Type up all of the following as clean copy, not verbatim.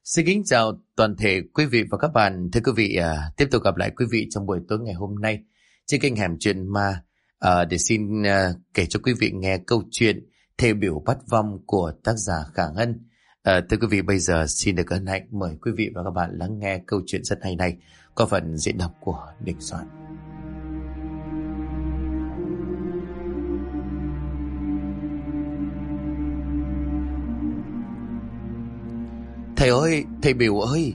Xin kính chào toàn thể quý vị và các bạn. Thưa quý vị, tiếp tục gặp lại quý vị trong buổi tối ngày hôm nay trên kênh Hẻm Chuyện Ma để xin kể cho quý vị nghe câu chuyện Thề Biểu Bắt Vong của tác giả Khả Ngân. Thưa quý vị, bây giờ xin được ân hạnh mời quý vị và các bạn lắng nghe câu chuyện rất hay này có phần diễn đọc của Đình Soạn. Thầy ơi, thầy Biểu ơi!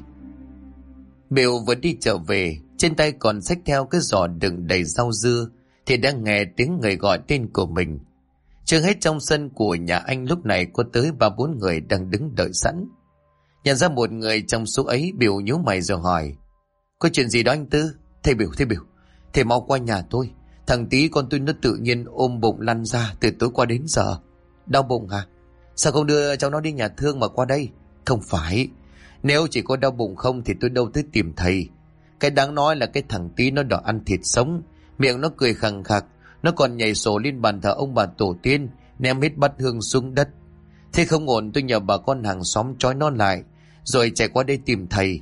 Biểu vừa đi trở về, trên tay còn xách theo cái giỏ đựng đầy rau dưa, thì đang nghe tiếng người gọi tên của mình. Chưa hết trong sân của nhà anh lúc này có tới 3-4 người đang đứng đợi sẵn. Nhận ra một người trong số ấy, Biểu nhíu mày rồi hỏi: có chuyện gì đó anh Tư? Thầy Biểu, thầy mau qua nhà tôi. Thằng tí con tôi nó tự nhiên ôm bụng lăn ra từ tối qua đến giờ. Đau bụng hả? Sao không đưa cháu nó đi nhà thương mà qua đây? Không phải, nếu chỉ có đau bụng không thì tôi đâu tới tìm thầy. Cái đáng nói là cái thằng tí nó đòi ăn thịt sống, miệng nó cười khằng khặc, nó còn nhảy sổ lên bàn thờ ông bà tổ tiên, ném hết bát hương xuống đất. Thế không ổn, tôi nhờ bà con hàng xóm trói nó lại, rồi chạy qua đây tìm thầy.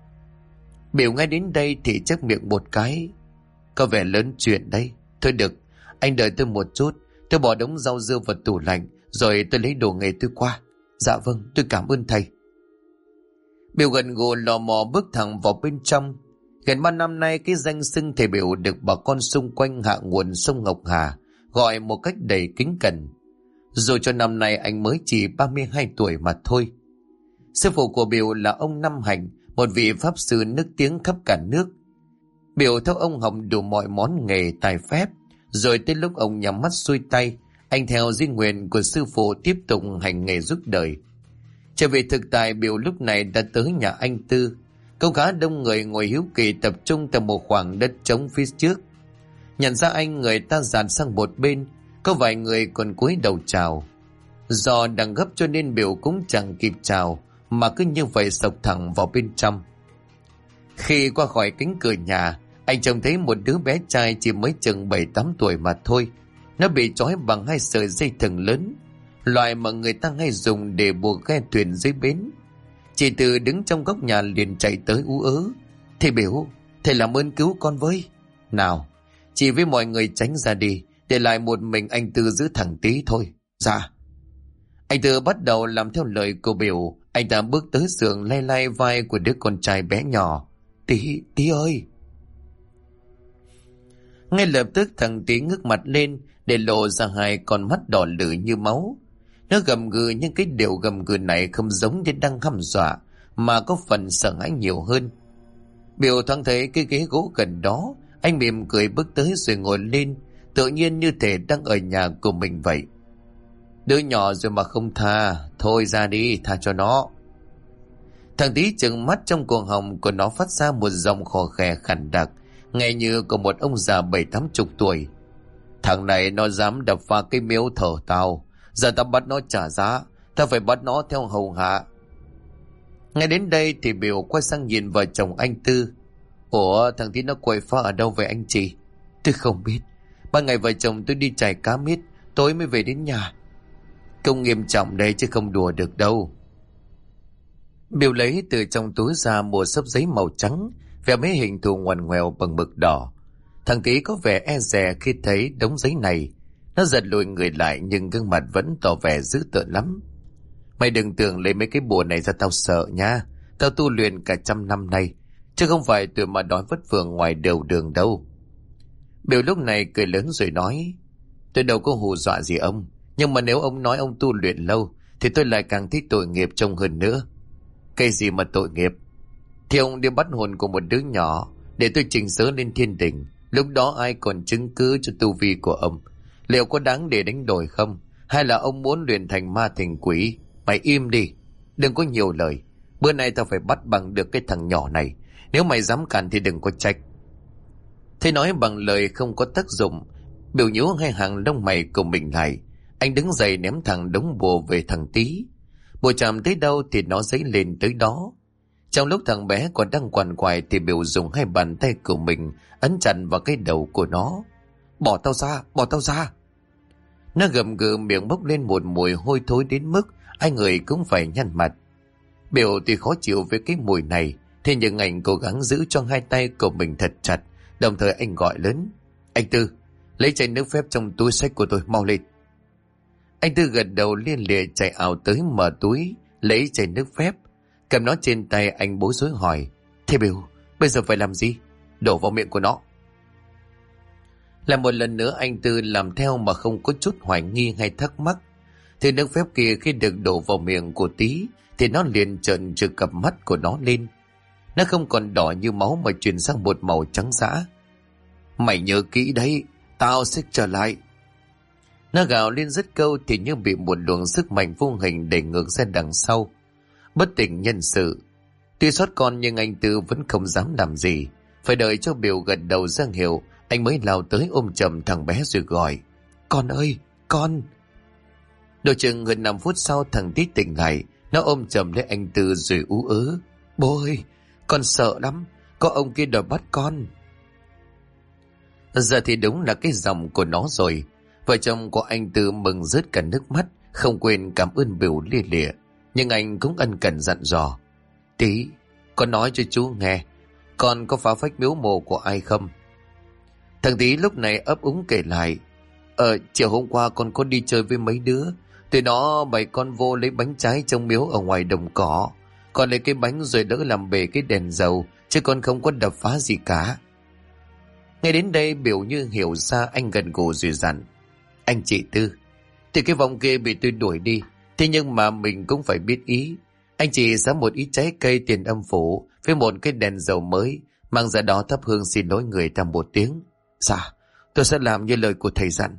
Biểu nghe đến đây thì chép miệng một cái: có vẻ lớn chuyện đấy. Thôi được, anh đợi tôi một chút, tôi bỏ đống rau dưa vào tủ lạnh, rồi tôi lấy đồ nghề tôi qua. Dạ vâng, tôi cảm ơn thầy. Biểu gần gù lò mò bước thẳng vào bên trong. Gần 3 năm nay, cái danh xưng thầy Biểu được bà con xung quanh hạ nguồn sông Ngọc Hà gọi một cách đầy kính cẩn. Dù cho năm nay anh mới chỉ 32 tuổi mà thôi. Sư phụ của Biểu là ông Năm Hạnh, một vị pháp sư nức tiếng khắp cả nước. Biểu theo ông học đủ mọi món nghề tài phép, rồi tới lúc ông nhắm mắt xuôi tay, anh theo di nguyện của sư phụ tiếp tục hành nghề giúp đời. Trở về thực tại, Biểu lúc này đã tới nhà anh Tư. Có khá đông người ngồi hiếu kỳ tập trung tại một khoảng đất trống phía trước. Nhận ra anh, người ta dàn sang một bên, có vài người còn cúi đầu chào. Do đang gấp cho nên Biểu cũng chẳng kịp chào, mà cứ như vậy sộc thẳng vào bên trong. Khi qua khỏi cánh cửa nhà, anh trông thấy một đứa bé trai chỉ mới chừng 7-8 tuổi mà thôi. Nó bị trói bằng 2 sợi dây thừng lớn, loại mà người ta hay dùng để buộc ghe thuyền dưới bến. Chị Từ đứng trong góc nhà liền chạy tới ú ớ: thầy Biểu, thầy làm ơn cứu con với. Nào, chị với mọi người tránh ra đi, để lại một mình anh Tư giữ thằng tí thôi. Dạ. Anh Tư bắt đầu làm theo lời của Biểu. Anh ta bước tới giường, lay lay vai của đứa con trai bé nhỏ. Tí ơi! Ngay lập tức thằng tí ngước mặt lên, để lộ ra 2 con mắt đỏ lử như máu. Nó gầm gừ, nhưng cái điều gầm gừ này không giống như đang hăm dọa, mà có phần sợ hãi nhiều hơn. Biểu thoáng thấy cái ghế gỗ gần đó, anh mỉm cười bước tới rồi ngồi lên, tự nhiên như thể đang ở nhà của mình vậy. Đứa nhỏ rồi mà không tha, thôi ra đi, tha cho nó. Thằng tí trừng mắt, trong cuồng họng của nó phát ra một giọng khò khè khàn đặc, nghe như của một ông già 70-80 tuổi. Thằng này nó dám đập phá cái miếu thờ tao, giờ tao bắt nó trả giá, tao phải bắt nó theo hầu hạ. Ngay đến đây thì Biểu quay sang nhìn vợ chồng anh Tư. Ủa, thằng tí nó quậy phá ở đâu vậy anh chị? Tôi không biết, ban ngày vợ chồng tôi đi chài cá miết, tối mới về đến nhà. Công nghiêm trọng đây chứ không đùa được đâu. Biểu lấy từ trong túi ra một xấp giấy màu trắng, vẽ mấy hình thù ngoằn ngoèo bằng mực đỏ. Thằng tí có vẻ e dè khi thấy đống giấy này. Nó giật lùi người lại, nhưng gương mặt vẫn tỏ vẻ dữ tợn lắm. Mày đừng tưởng lấy mấy cái bùa này ra tao sợ nha. Tao tu luyện cả 100 năm nay, chứ không phải tụi mà đói vất vưởng ngoài đầu đường đâu. Biểu lúc này cười lớn rồi nói: tôi đâu có hù dọa gì ông, nhưng mà nếu ông nói ông tu luyện lâu thì tôi lại càng thấy tội nghiệp trông hơn nữa. Cái gì mà tội nghiệp? Thì ông đi bắt hồn của một đứa nhỏ để tôi trình sớ lên thiên đình. Lúc đó ai còn chứng cứ cho tu vi của ông? Liệu có đáng để đánh đổi không? Hay là ông muốn luyện thành ma thành quỷ? Mày im đi, đừng có nhiều lời. Bữa nay tao phải bắt bằng được cái thằng nhỏ này. Nếu mày dám cản thì đừng có trách. Thế nói bằng lời không có tác dụng, Biểu nhíu 2 hàng lông mày của mình lại. Anh đứng dậy ném thẳng đống bùa về thằng tí. Bùa chạm tới đâu thì nó dấy lên tới đó. Trong lúc thằng bé còn đang quằn quại thì Biểu dùng 2 bàn tay của mình ấn chặt vào cái đầu của nó. Bỏ tao ra, bỏ tao ra! Nó gầm gừ, miệng bốc lên một mùi hôi thối đến mức ai người cũng phải nhăn mặt. Biểu tuy khó chịu với cái mùi này, thế nhưng anh cố gắng giữ cho hai tay của mình thật chặt, đồng thời anh gọi lớn: Anh Tư, lấy chai nước phép trong túi xách của tôi, mau lên. Anh Tư gật đầu liên lịa chạy ảo tới mở túi, lấy chai nước phép, cầm nó trên tay. Anh bối rối hỏi: Thế Biểu, bây giờ phải làm gì? Đổ vào miệng của nó. Là một lần nữa anh Tư làm theo mà không có chút hoài nghi hay thắc mắc. Thì nước phép kia khi được đổ vào miệng của Tí thì nó liền trợn trừng cặp mắt của nó lên. Nó không còn đỏ như máu mà chuyển sang một màu trắng dã. Mày nhớ kỹ đấy, tao sẽ trở lại. Nó gào lên dứt câu thì như bị một luồng sức mạnh vô hình đẩy ngược ra đằng sau. Bất tỉnh nhân sự. Tuy sót con nhưng anh Tư vẫn không dám làm gì. Phải đợi cho Biểu gật đầu ra hiệu, anh mới lao tới ôm chầm thằng bé rồi gọi: Con ơi, con! Độ chừng gần 5 phút sau thằng Tí tỉnh lại. Nó ôm chầm lấy anh Tư rồi ú ớ: Bố ơi, con sợ lắm, có ông kia đòi bắt con. Giờ thì đúng là cái giọng của nó rồi. Vợ chồng của anh Tư mừng rớt cả nước mắt, không quên cảm ơn Biểu lia lịa. Nhưng anh cũng ân cần dặn dò: Tí, con nói cho chú nghe, con có phá phách miếu mộ của ai không? Thằng Tí lúc này ấp úng kể lại: Chiều hôm qua con có đi chơi với mấy đứa. Tụi nó bày con vô lấy bánh trái trong miếu ở ngoài đồng cỏ. Con lấy cái bánh rồi đỡ làm bể cái đèn dầu, chứ con không có đập phá gì cả. Nghe đến đây Biểu như hiểu ra, anh gần gù rồi dặn: Anh chị Tư, thì cái vòng kia bị tôi đuổi đi, thế nhưng mà mình cũng phải biết ý. Anh chị sắm một ít trái cây tiền âm phủ với một cái đèn dầu mới, mang ra đó thắp hương xin lỗi người ta một tiếng. Dạ, tôi sẽ làm như lời của thầy dặn.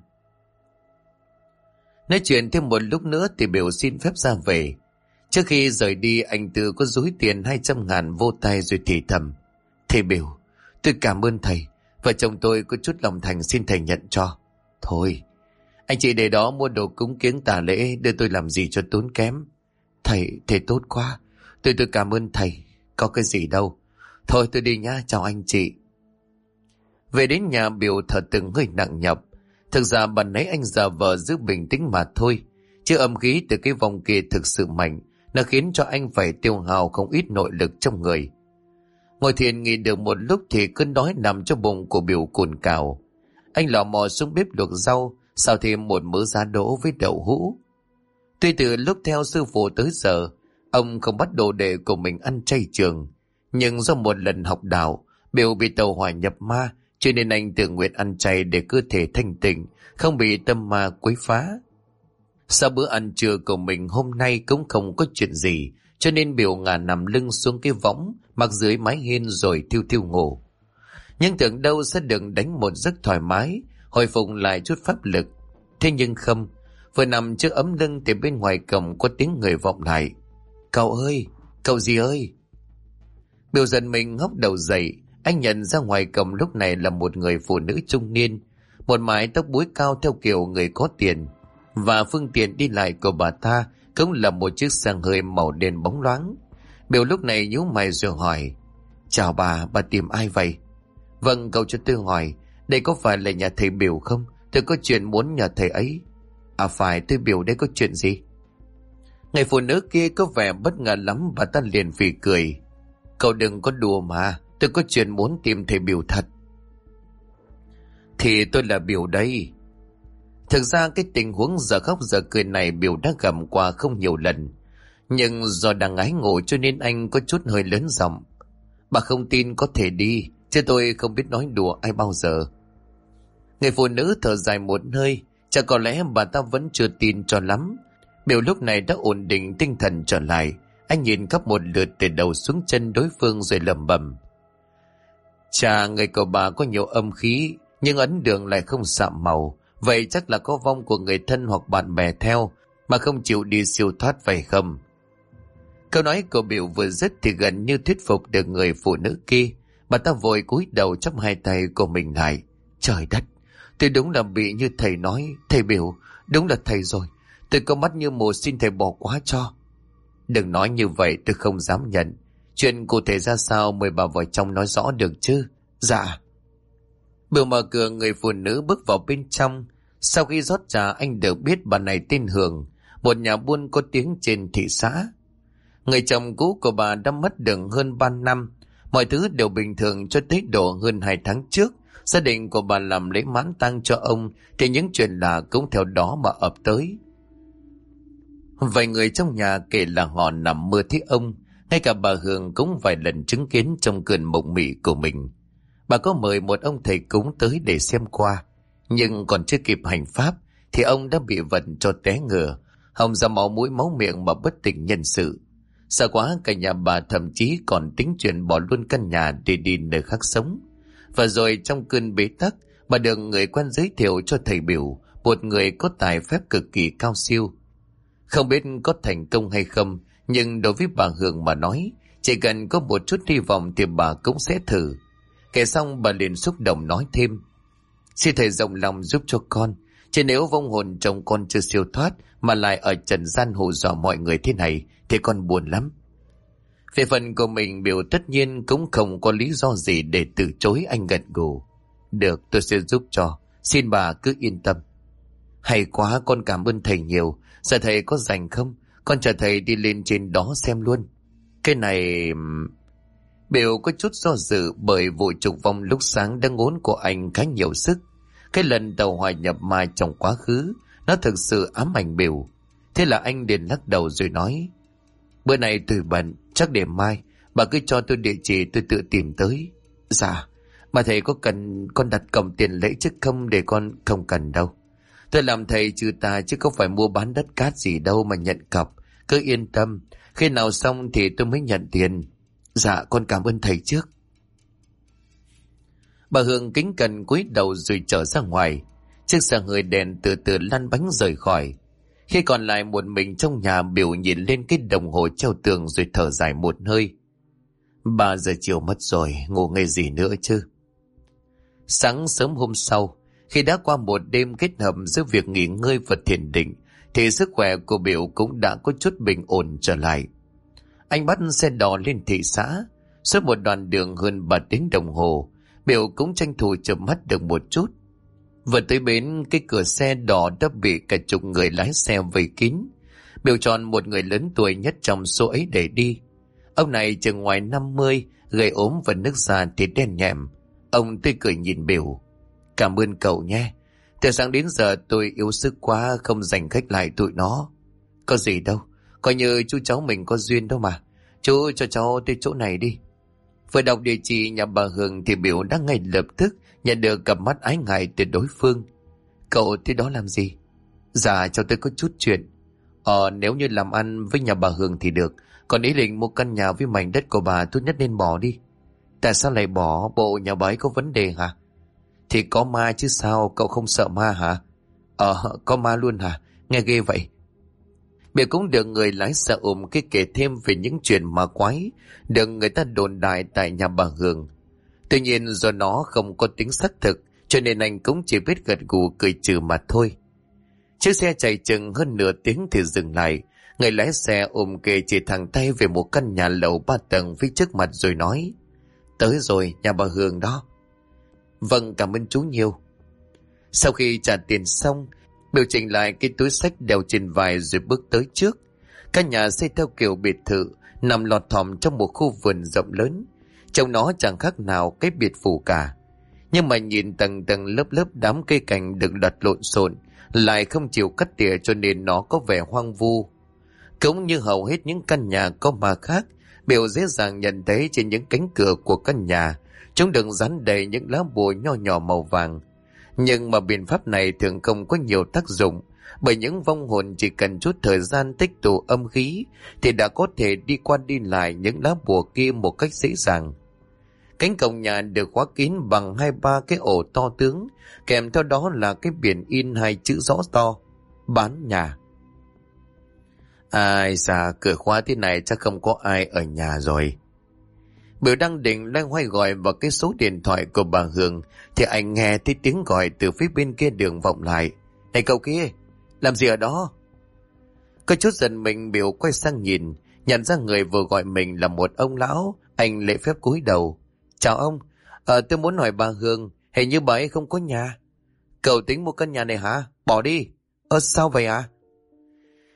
Nói chuyện thêm một lúc nữa thì Biểu xin phép ra về. Trước khi rời đi, anh Tư có dúi tiền 200.000 vô tay rồi thì thầm: Thầy Biểu, tôi cảm ơn thầy. Vợ chồng tôi có chút lòng thành, xin thầy nhận cho. Thôi, anh chị để đó mua đồ cúng kiếng tả lễ, đưa tôi làm gì cho tốn kém. Thầy tốt quá. Tôi cảm ơn thầy. Có cái gì đâu. Thôi tôi đi nhá, chào anh chị. Về đến nhà, Biểu thở từng hơi nặng nhọc. Thực ra bạn nãy anh giả vờ giữ bình tĩnh mà thôi, chứ âm khí từ cái vòng kia thực sự mạnh. Nó khiến cho anh phải tiêu hao không ít nội lực trong người. Ngồi thiền nghỉ được một lúc thì cơn đói nằm trong bụng của Biểu cồn cào. Anh lò mò xuống bếp luộc rau, xào thêm một mớ giá đỗ với đậu hũ. Tuy từ lúc theo sư phụ tới giờ, ông không bắt đồ đệ của mình ăn chay trường, nhưng do một lần học đạo, Biểu bị tàu hỏa nhập ma, cho nên anh tự nguyện ăn chay để cơ thể thanh tịnh, không bị tâm ma quấy phá. Sau bữa ăn trưa của mình hôm nay cũng không có chuyện gì, cho nên Biểu ngả nằm lưng xuống cái võng, mặc dưới mái hiên rồi thiêu thiêu ngủ. Nhưng tưởng đâu sẽ được đánh một giấc thoải mái, hồi phục lại chút pháp lực. Thế nhưng không, vừa nằm trước ấm lưng thì bên ngoài cổng có tiếng người vọng lại: Cậu ơi, cậu gì ơi? Biểu giật mình ngóc đầu dậy. Anh nhận ra ngoài cổng lúc này là một người phụ nữ trung niên, một mái tóc búi cao theo kiểu người có tiền, và phương tiện đi lại của bà ta cũng là một chiếc xe hơi màu đen bóng loáng. Biểu lúc này nhíu mày rồi hỏi: Chào bà tìm ai vậy? Vâng, cậu cho tôi hỏi, đây có phải là nhà thầy Biểu không? Tôi có chuyện muốn nhờ thầy ấy. À phải, tôi Biểu đây, có chuyện gì? Người phụ nữ kia có vẻ bất ngờ lắm, bà ta liền phì cười: Cậu đừng có đùa mà, tôi có chuyện muốn tìm thầy Biểu thật. Thì tôi là Biểu đây. Thực ra cái tình huống giờ khóc giờ cười này Biểu đã gặp qua không nhiều lần, nhưng do đang ái ngộ cho nên anh có chút hơi lớn giọng. Bà không tin có thể đi, chứ tôi không biết nói đùa ai bao giờ. Người phụ nữ thở dài một hơi, chắc có lẽ bà ta vẫn chưa tin cho lắm. Biểu lúc này đã ổn định tinh thần trở lại. Anh nhìn khắp một lượt từ đầu xuống chân đối phương rồi lẩm bẩm: Chà, người của bà có nhiều âm khí, nhưng ấn đường lại không sạm màu. Vậy chắc là có vong của người thân hoặc bạn bè theo, mà không chịu đi siêu thoát phải không? Câu nói của Biểu vừa dứt thì gần như thuyết phục được người phụ nữ kia. Bà ta vội cúi đầu chắp hai tay của mình lại. Trời đất, tôi đúng là bị như thầy nói. Thầy Biểu, đúng là thầy rồi. Tôi có mắt như mù, xin thầy bỏ qua cho. Đừng nói như vậy, tôi không dám nhận. Chuyện cụ thể ra sao mời bà vào trong nói rõ được chứ? Dạ. Biểu mở cửa, người phụ nữ bước vào bên trong. Sau khi rót trà, anh được biết bà này tên Hường, một nhà buôn có tiếng trên thị xã. Người chồng cũ của bà đã mất được hơn 3 năm. Mọi thứ đều bình thường cho tới độ hơn 2 tháng trước. Gia đình của bà làm lễ mãn tang cho ông thì những chuyện lạ cũng theo đó mà ập tới. Vài người trong nhà kể là họ nằm mơ thấy ông. Ngay cả bà Hương cũng vài lần chứng kiến trong cơn mộng mị của mình. Bà có mời một ông thầy cúng tới để xem qua. Nhưng còn chưa kịp hành pháp thì ông đã bị vận cho té ngửa, họng ra máu mũi máu miệng mà bất tỉnh nhân sự. Sợ quá cả nhà bà thậm chí còn tính chuyện bỏ luôn căn nhà để đi nơi khác sống. Và rồi trong cơn bế tắc, bà được người quen giới thiệu cho thầy Biểu, một người có tài phép cực kỳ cao siêu. Không biết có thành công hay không, nhưng đối với bà Hương mà nói, chỉ cần có một chút hy vọng thì bà cũng sẽ thử. Kể xong bà liền xúc động nói thêm: "Xin thầy rộng lòng giúp cho con, chứ nếu vong hồn chồng con chưa siêu thoát mà lại ở trần gian hù dọa mọi người thế này thì con buồn lắm." Về phần của mình, Biểu tất nhiên cũng không có lý do gì để từ chối. Anh gật gù: "Được, tôi sẽ giúp cho, xin bà cứ yên tâm." "Hay quá, con cảm ơn thầy nhiều. Giờ thầy có rảnh không? Con chờ thầy đi lên trên đó xem luôn." Cái này... Biểu có chút do dự bởi vụ trục vong lúc sáng đã ngốn của anh khá nhiều sức. Cái lần đầu hòa nhập ma trong quá khứ, nó thực sự ám ảnh Biểu. Thế là anh liền lắc đầu rồi nói: "Bữa nay tôi bận, chắc để mai. Bà cứ cho tôi địa chỉ, tôi tự tìm tới." "Dạ, mà thầy có cần con đặt cọc tiền lễ chứ không?" "Để con không cần đâu. Tôi làm thầy trừ tà chứ không phải mua bán đất cát gì đâu mà nhận cọc. Cứ yên tâm, khi nào xong thì tôi mới nhận tiền." "Dạ, con cảm ơn thầy trước." Bà Hương kính cẩn cúi đầu rồi trở ra ngoài. Chiếc xe hơi đèn từ từ lăn bánh rời khỏi. Khi còn lại một mình trong nhà, Biểu nhìn lên cái đồng hồ treo tường rồi thở dài một hơi. 3 giờ chiều mất rồi, ngủ nghề gì nữa chứ. Sáng sớm hôm sau, khi đã qua một đêm kết hợp giữa việc nghỉ ngơi và thiền định, thì sức khỏe của Biểu cũng đã có chút bình ổn trở lại. Anh bắt xe đò lên thị xã. Suốt một đoạn đường hơn 3 tiếng đồng hồ, Biểu cũng tranh thủ chợp mắt được một chút. Vừa tới bến, cái cửa xe đỏ đã bị cả chục người lái xe vây kín. Biểu chọn một người lớn tuổi nhất trong số ấy để đi. Ông này chừng ngoài 50, gầy ốm và nước da thì đen nhẹm. Ông tươi cười nhìn Biểu: "Cảm ơn cậu nhé. Từ sáng đến giờ tôi yếu sức quá, không dành khách lại tụi nó." "Có gì đâu, coi như chú cháu mình có duyên đâu mà. Chú cho cháu tới chỗ này đi." Vừa đọc địa chỉ nhà bà Hương thì Biểu đã ngay lập tức nhận được cặp mắt ái ngại từ đối phương. "Cậu tới đó làm gì?" "Dạ, cháu tới có chút chuyện." Nếu như làm ăn với nhà bà Hương thì được, còn ý định mua căn nhà với mảnh đất của bà tốt nhất nên bỏ đi." "Tại sao lại bỏ? Bộ nhà bà ấy có vấn đề hả?" "Thì có ma chứ sao, cậu không sợ ma hả?" Có ma luôn hả? Nghe ghê vậy." Biểu cũng được người lái xe ôm cái kể thêm về những chuyện ma quái được người ta đồn đại tại nhà bà Hương. Tuy nhiên do nó không có tính xác thực, cho nên anh cũng chỉ biết gật gù cười trừ mà thôi. Chiếc xe chạy chừng hơn nửa tiếng thì dừng lại. Người lái xe ôm kê chỉ thẳng tay về một căn nhà lầu 3 tầng phía trước mặt rồi nói: "Tới rồi, nhà bà Hương đó." "Vâng, cảm ơn chú nhiều." Sau khi trả tiền xong, Biểu chỉnh lại cái túi xách đeo trên vai rồi bước tới trước. Căn nhà xây theo kiểu biệt thự, nằm lọt thỏm trong một khu vườn rộng lớn. Trong nó chẳng khác nào cái biệt phủ cả. Nhưng mà nhìn tầng tầng lớp lớp đám cây cảnh được đặt lộn xộn, lại không chịu cắt tỉa, cho nên nó có vẻ hoang vu. Cũng như hầu hết những căn nhà có ma khác, Biểu dễ dàng nhận thấy trên những cánh cửa của căn nhà chúng được dán đầy những lá bùa nho nhỏ màu vàng. Nhưng mà biện pháp này thường không có nhiều tác dụng, bởi những vong hồn chỉ cần chút thời gian tích tụ âm khí thì đã có thể đi qua đi lại những lá bùa kia một cách dễ dàng. Cánh cổng nhà được khóa kín bằng 2-3 cái ổ to tướng, kèm theo đó là cái biển in 2 chữ rõ to: "Bán nhà". Ai da, cửa khóa thế này chắc không có ai ở nhà rồi. Biểu đang định loay hoay gọi vào cái số điện thoại của bà Hương thì anh nghe thấy tiếng gọi từ phía bên kia đường vọng lại: "Này cậu kia, làm gì ở đó?" Có chút giận mình, Biểu quay sang nhìn, nhận ra người vừa gọi mình là một ông lão. Anh lễ phép cúi đầu: "Chào ông, tôi muốn hỏi bà Hương, hình như bà ấy không có nhà." "Cậu tính mua căn nhà này hả? Bỏ đi." Sao vậy ạ?"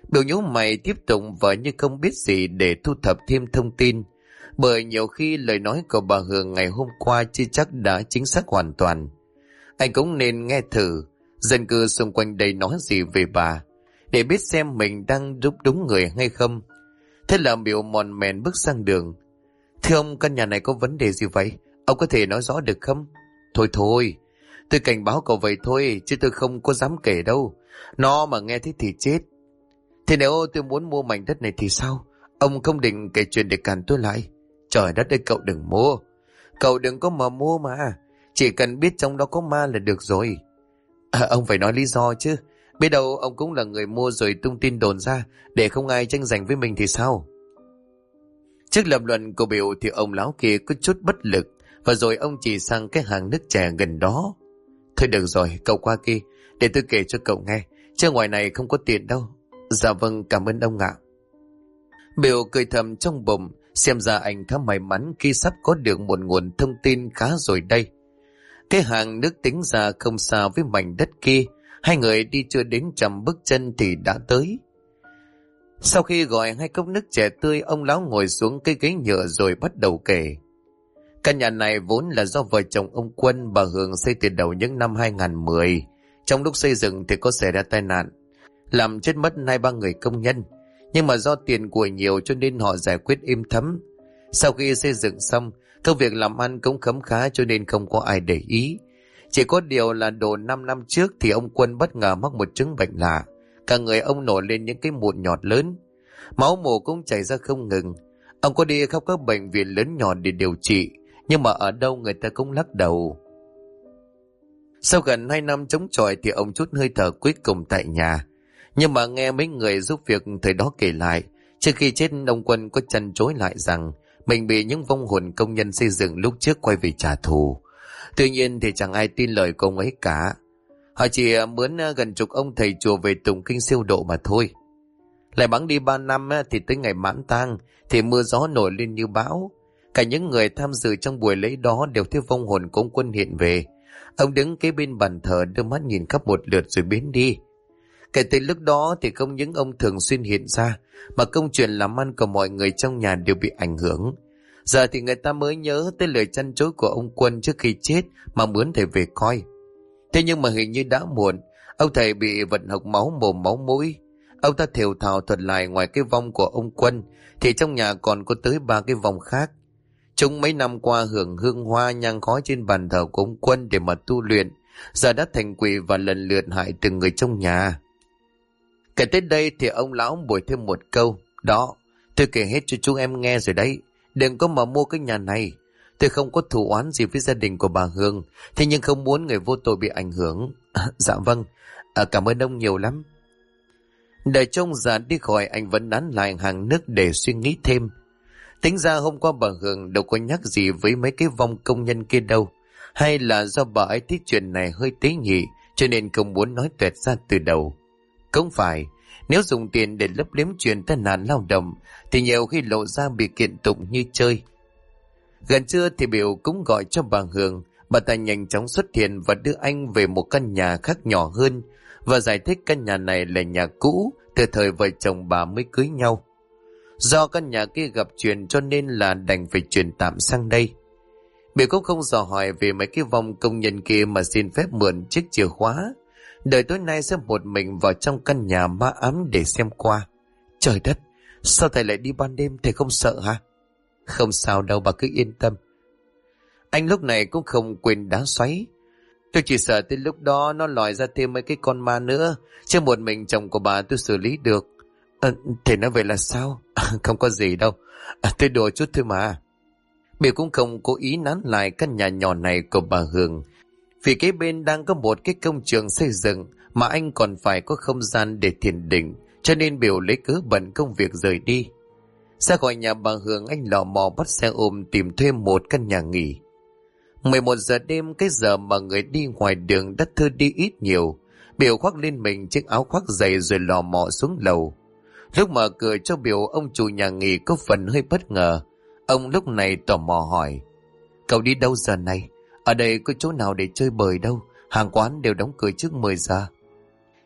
Biểu nhíu mày tiếp tục vờ như không biết gì để thu thập thêm thông tin, bởi nhiều khi lời nói của bà Hường ngày hôm qua chưa chắc đã chính xác hoàn toàn. Anh cũng nên nghe thử dân cư xung quanh đây nói gì về bà, để biết xem mình đang giúp đúng người hay không. Thế là Biểu mòn mèn bước sang đường. Thưa ông, căn nhà này có vấn đề gì vậy? Ông có thể nói rõ được không? Thôi thôi, tôi cảnh báo cậu vậy thôi, chứ tôi không có dám kể đâu. Nó mà nghe thấy thì chết. Thế nếu tôi muốn mua mảnh đất này thì sao? Ông không định kể chuyện để cản tôi lại. Trời đất ơi, cậu đừng mua. Cậu đừng có mà mua mà. Chỉ cần biết trong đó có ma là được rồi. Ông phải nói lý do chứ. Biết đâu ông cũng là người mua rồi tung tin đồn ra để không ai tranh giành với mình thì sao? Trước lập luận của Biểu thì ông lão kia có chút bất lực, và rồi ông chỉ sang cái hàng nước chè gần đó. Thôi được rồi, cậu qua kia để tôi kể cho cậu nghe, chứ ngoài này không có tiền đâu. Dạ vâng, cảm ơn ông ạ. Biểu cười thầm trong bụng, xem ra anh khá may mắn khi sắp có được một nguồn thông tin khá rồi đây. Cái hàng nước tính ra không xa với mảnh đất kia, hai người đi chưa đến 100 bước chân thì đã tới. Sau khi gọi 2 cốc nước chè tươi, ông lão ngồi xuống cái ghế nhựa rồi bắt đầu kể. Căn nhà này vốn là do vợ chồng ông Quân bà Hường xây từ đầu những năm 2010. Trong lúc xây dựng thì có xảy ra tai nạn, làm chết mất 2-3 người công nhân. Nhưng mà do tiền của nhiều cho nên họ giải quyết êm thấm. Sau khi xây dựng xong, công việc làm ăn cũng khấm khá cho nên không có ai để ý. Chỉ có điều là độ 5 năm trước thì ông Quân bất ngờ mắc một chứng bệnh lạ. Cả người ông nổi lên những cái mụn nhọt lớn, máu mù cũng chảy ra không ngừng. Ông có đi khắp các bệnh viện lớn nhỏ để điều trị, nhưng mà ở đâu người ta cũng lắc đầu. Sau gần 2 năm chống chọi thì ông chút hơi thở cuối cùng tại nhà. Nhưng mà nghe mấy người giúp việc thời đó kể lại, trước khi chết ông Quân có chăn chối lại rằng mình bị những vong hồn công nhân xây dựng lúc trước quay về trả thù. Tuy nhiên thì chẳng ai tin lời của ông ấy cả. Họ chỉ mướn gần chục ông thầy chùa về tụng kinh siêu độ mà thôi. Lại bẵng đi 3 năm thì tới ngày mãn tang thì mưa gió nổi lên như bão. Cả những người tham dự trong buổi lễ đó đều thấy vong hồn của ông Quân hiện về. Ông đứng kế bên bàn thờ đưa mắt nhìn khắp một lượt rồi biến đi. Kể từ lúc đó thì không những ông thường xuyên hiện ra, mà công chuyện làm ăn của mọi người trong nhà đều bị ảnh hưởng. Giờ thì người ta mới nhớ tới lời trăn trối của ông Quân trước khi chết mà mướn thầy về coi. Thế nhưng mà hình như đã muộn, ông thầy bị vật hộc máu mồm máu mũi. Ông ta thều thào thuật lại ngoài cái vong của ông Quân thì trong nhà còn có tới 3 cái vong khác. Chúng mấy năm qua hưởng hương hoa nhang khói trên bàn thờ của ông Quân để mà tu luyện, giờ đã thành quỷ và lần lượt hại từng người trong nhà. Kể tới đây thì ông lão bồi thêm một câu. Đó, tôi kể hết cho chúng em nghe rồi đấy. Đừng có mà mua cái nhà này. Tôi không có thù oán gì với gia đình của bà Hương, thế nhưng không muốn người vô tội bị ảnh hưởng. Dạ vâng, cảm ơn ông nhiều lắm. Đợi trông già đi khỏi, anh vẫn nán lại hàng nước để suy nghĩ thêm. Tính ra hôm qua bà Hương đâu có nhắc gì với mấy cái vong công nhân kia đâu. Hay là do bà ấy thích chuyện này hơi tế nhị cho nên không muốn nói tuệt ra từ đầu. Cũng phải, nếu dùng tiền để lấp liếm chuyện tai nạn lao động thì nhiều khi lộ ra bị kiện tụng như chơi. Gần trưa thì Biểu cũng gọi cho bà Hương. Bà ta nhanh chóng xuất hiện và đưa anh về một căn nhà khác nhỏ hơn, và giải thích căn nhà này là nhà cũ từ thời vợ chồng bà mới cưới nhau. Do căn nhà kia gặp chuyện cho nên là đành phải chuyển tạm sang đây. Biểu cũng không dò hỏi về mấy cái vong công nhân kia mà xin phép mượn chiếc chìa khóa. Đợi tối nay sẽ một mình vào trong căn nhà ma ám để xem qua. Trời đất, sao thầy lại đi ban đêm, thầy không sợ hả? Không sao đâu, bà cứ yên tâm. Anh lúc này cũng không quên đá xoáy. Tôi chỉ sợ tới lúc đó nó lòi ra thêm mấy cái con ma nữa, chứ một mình chồng của bà tôi xử lý được. Thầy nói vậy là sao? Không có gì đâu, tôi đùa chút thôi mà. Biểu cũng không cố ý nán lại căn nhà nhỏ này của bà Hương, vì kế bên đang có một cái công trường xây dựng mà anh còn phải có không gian để thiền định, cho nên Biểu lấy cớ bận công việc rời đi. Ra khỏi nhà bà Hương, anh lò mò bắt xe ôm tìm thuê một căn nhà nghỉ. 11 giờ đêm, cái giờ mà người đi ngoài đường đã thưa đi ít nhiều. Biểu khoác lên mình chiếc áo khoác dày rồi lò mò xuống lầu. Lúc mở cửa cho Biểu, ông chủ nhà nghỉ có phần hơi bất ngờ. Ông lúc này tò mò hỏi: Cậu đi đâu giờ này? Ở đây có chỗ nào để chơi bời đâu, hàng quán đều đóng cửa trước 10 giờ.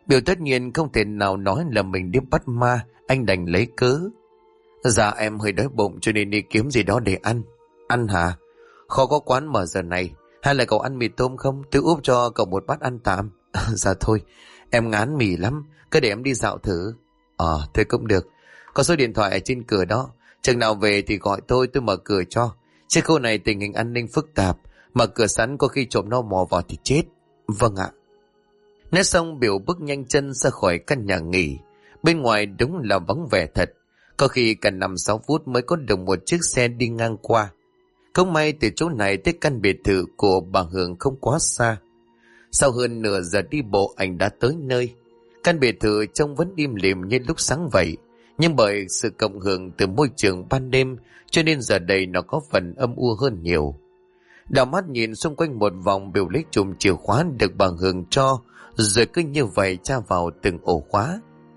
Biểu tất nhiên không thể nào nói là mình đi bắt ma, anh đành lấy cớ. Dạ em hơi đói bụng cho nên đi kiếm gì đó để ăn. Ăn hả? Khó có quán mở giờ này. Hay là cậu ăn mì tôm không? Tôi úp cho cậu một bát ăn tạm. Dạ thôi, em ngán mì lắm. Cứ để em đi dạo thử. Thôi cũng được. Có số điện thoại ở trên cửa đó. Chừng nào về thì gọi tôi mở cửa cho. Trên khu này tình hình an ninh phức tạp. Mở cửa sẵn có khi trộm nó mò vào thì chết. Vâng ạ. Nói xong Biểu bước nhanh chân ra khỏi căn nhà nghỉ. Bên ngoài đúng là vắng vẻ thật. Có khi cả 5-6 phút mới có được một chiếc xe đi ngang qua. Không may từ chỗ này tới căn biệt thự của bà Hường không quá xa. Sau hơn nửa giờ đi bộ anh đã tới nơi. Căn biệt thự trông vẫn im lìm như lúc sáng vậy. Nhưng bởi sự cộng hưởng từ môi trường ban đêm cho nên giờ đây nó có phần âm u hơn nhiều. Đảo mắt nhìn xung quanh một vòng, Biểu lấy chùm chìa khóa được bà Hường cho, rồi cứ như vậy tra vào từng ổ khóa.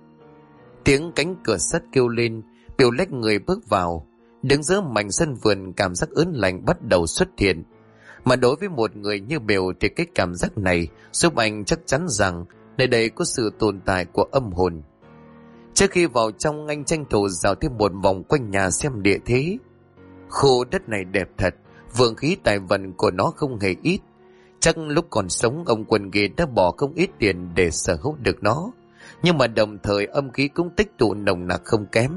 Tiếng cánh cửa sắt kêu lên, Biểu lách người bước vào. Đứng giữa mảnh sân vườn, cảm giác ớn lạnh bắt đầu xuất hiện. Mà đối với một người như Biểu thì cái cảm giác này giúp anh chắc chắn rằng nơi đây có sự tồn tại của âm hồn. Trước khi vào trong, anh tranh thủ dạo thêm một vòng quanh nhà xem địa thế. Khu đất này đẹp thật, vượng khí tài vận của nó không hề ít. Chắc lúc còn sống ông Quân Ghê đã bỏ không ít tiền để sở hữu được nó. Nhưng mà đồng thời âm khí cũng tích tụ nồng nặc không kém.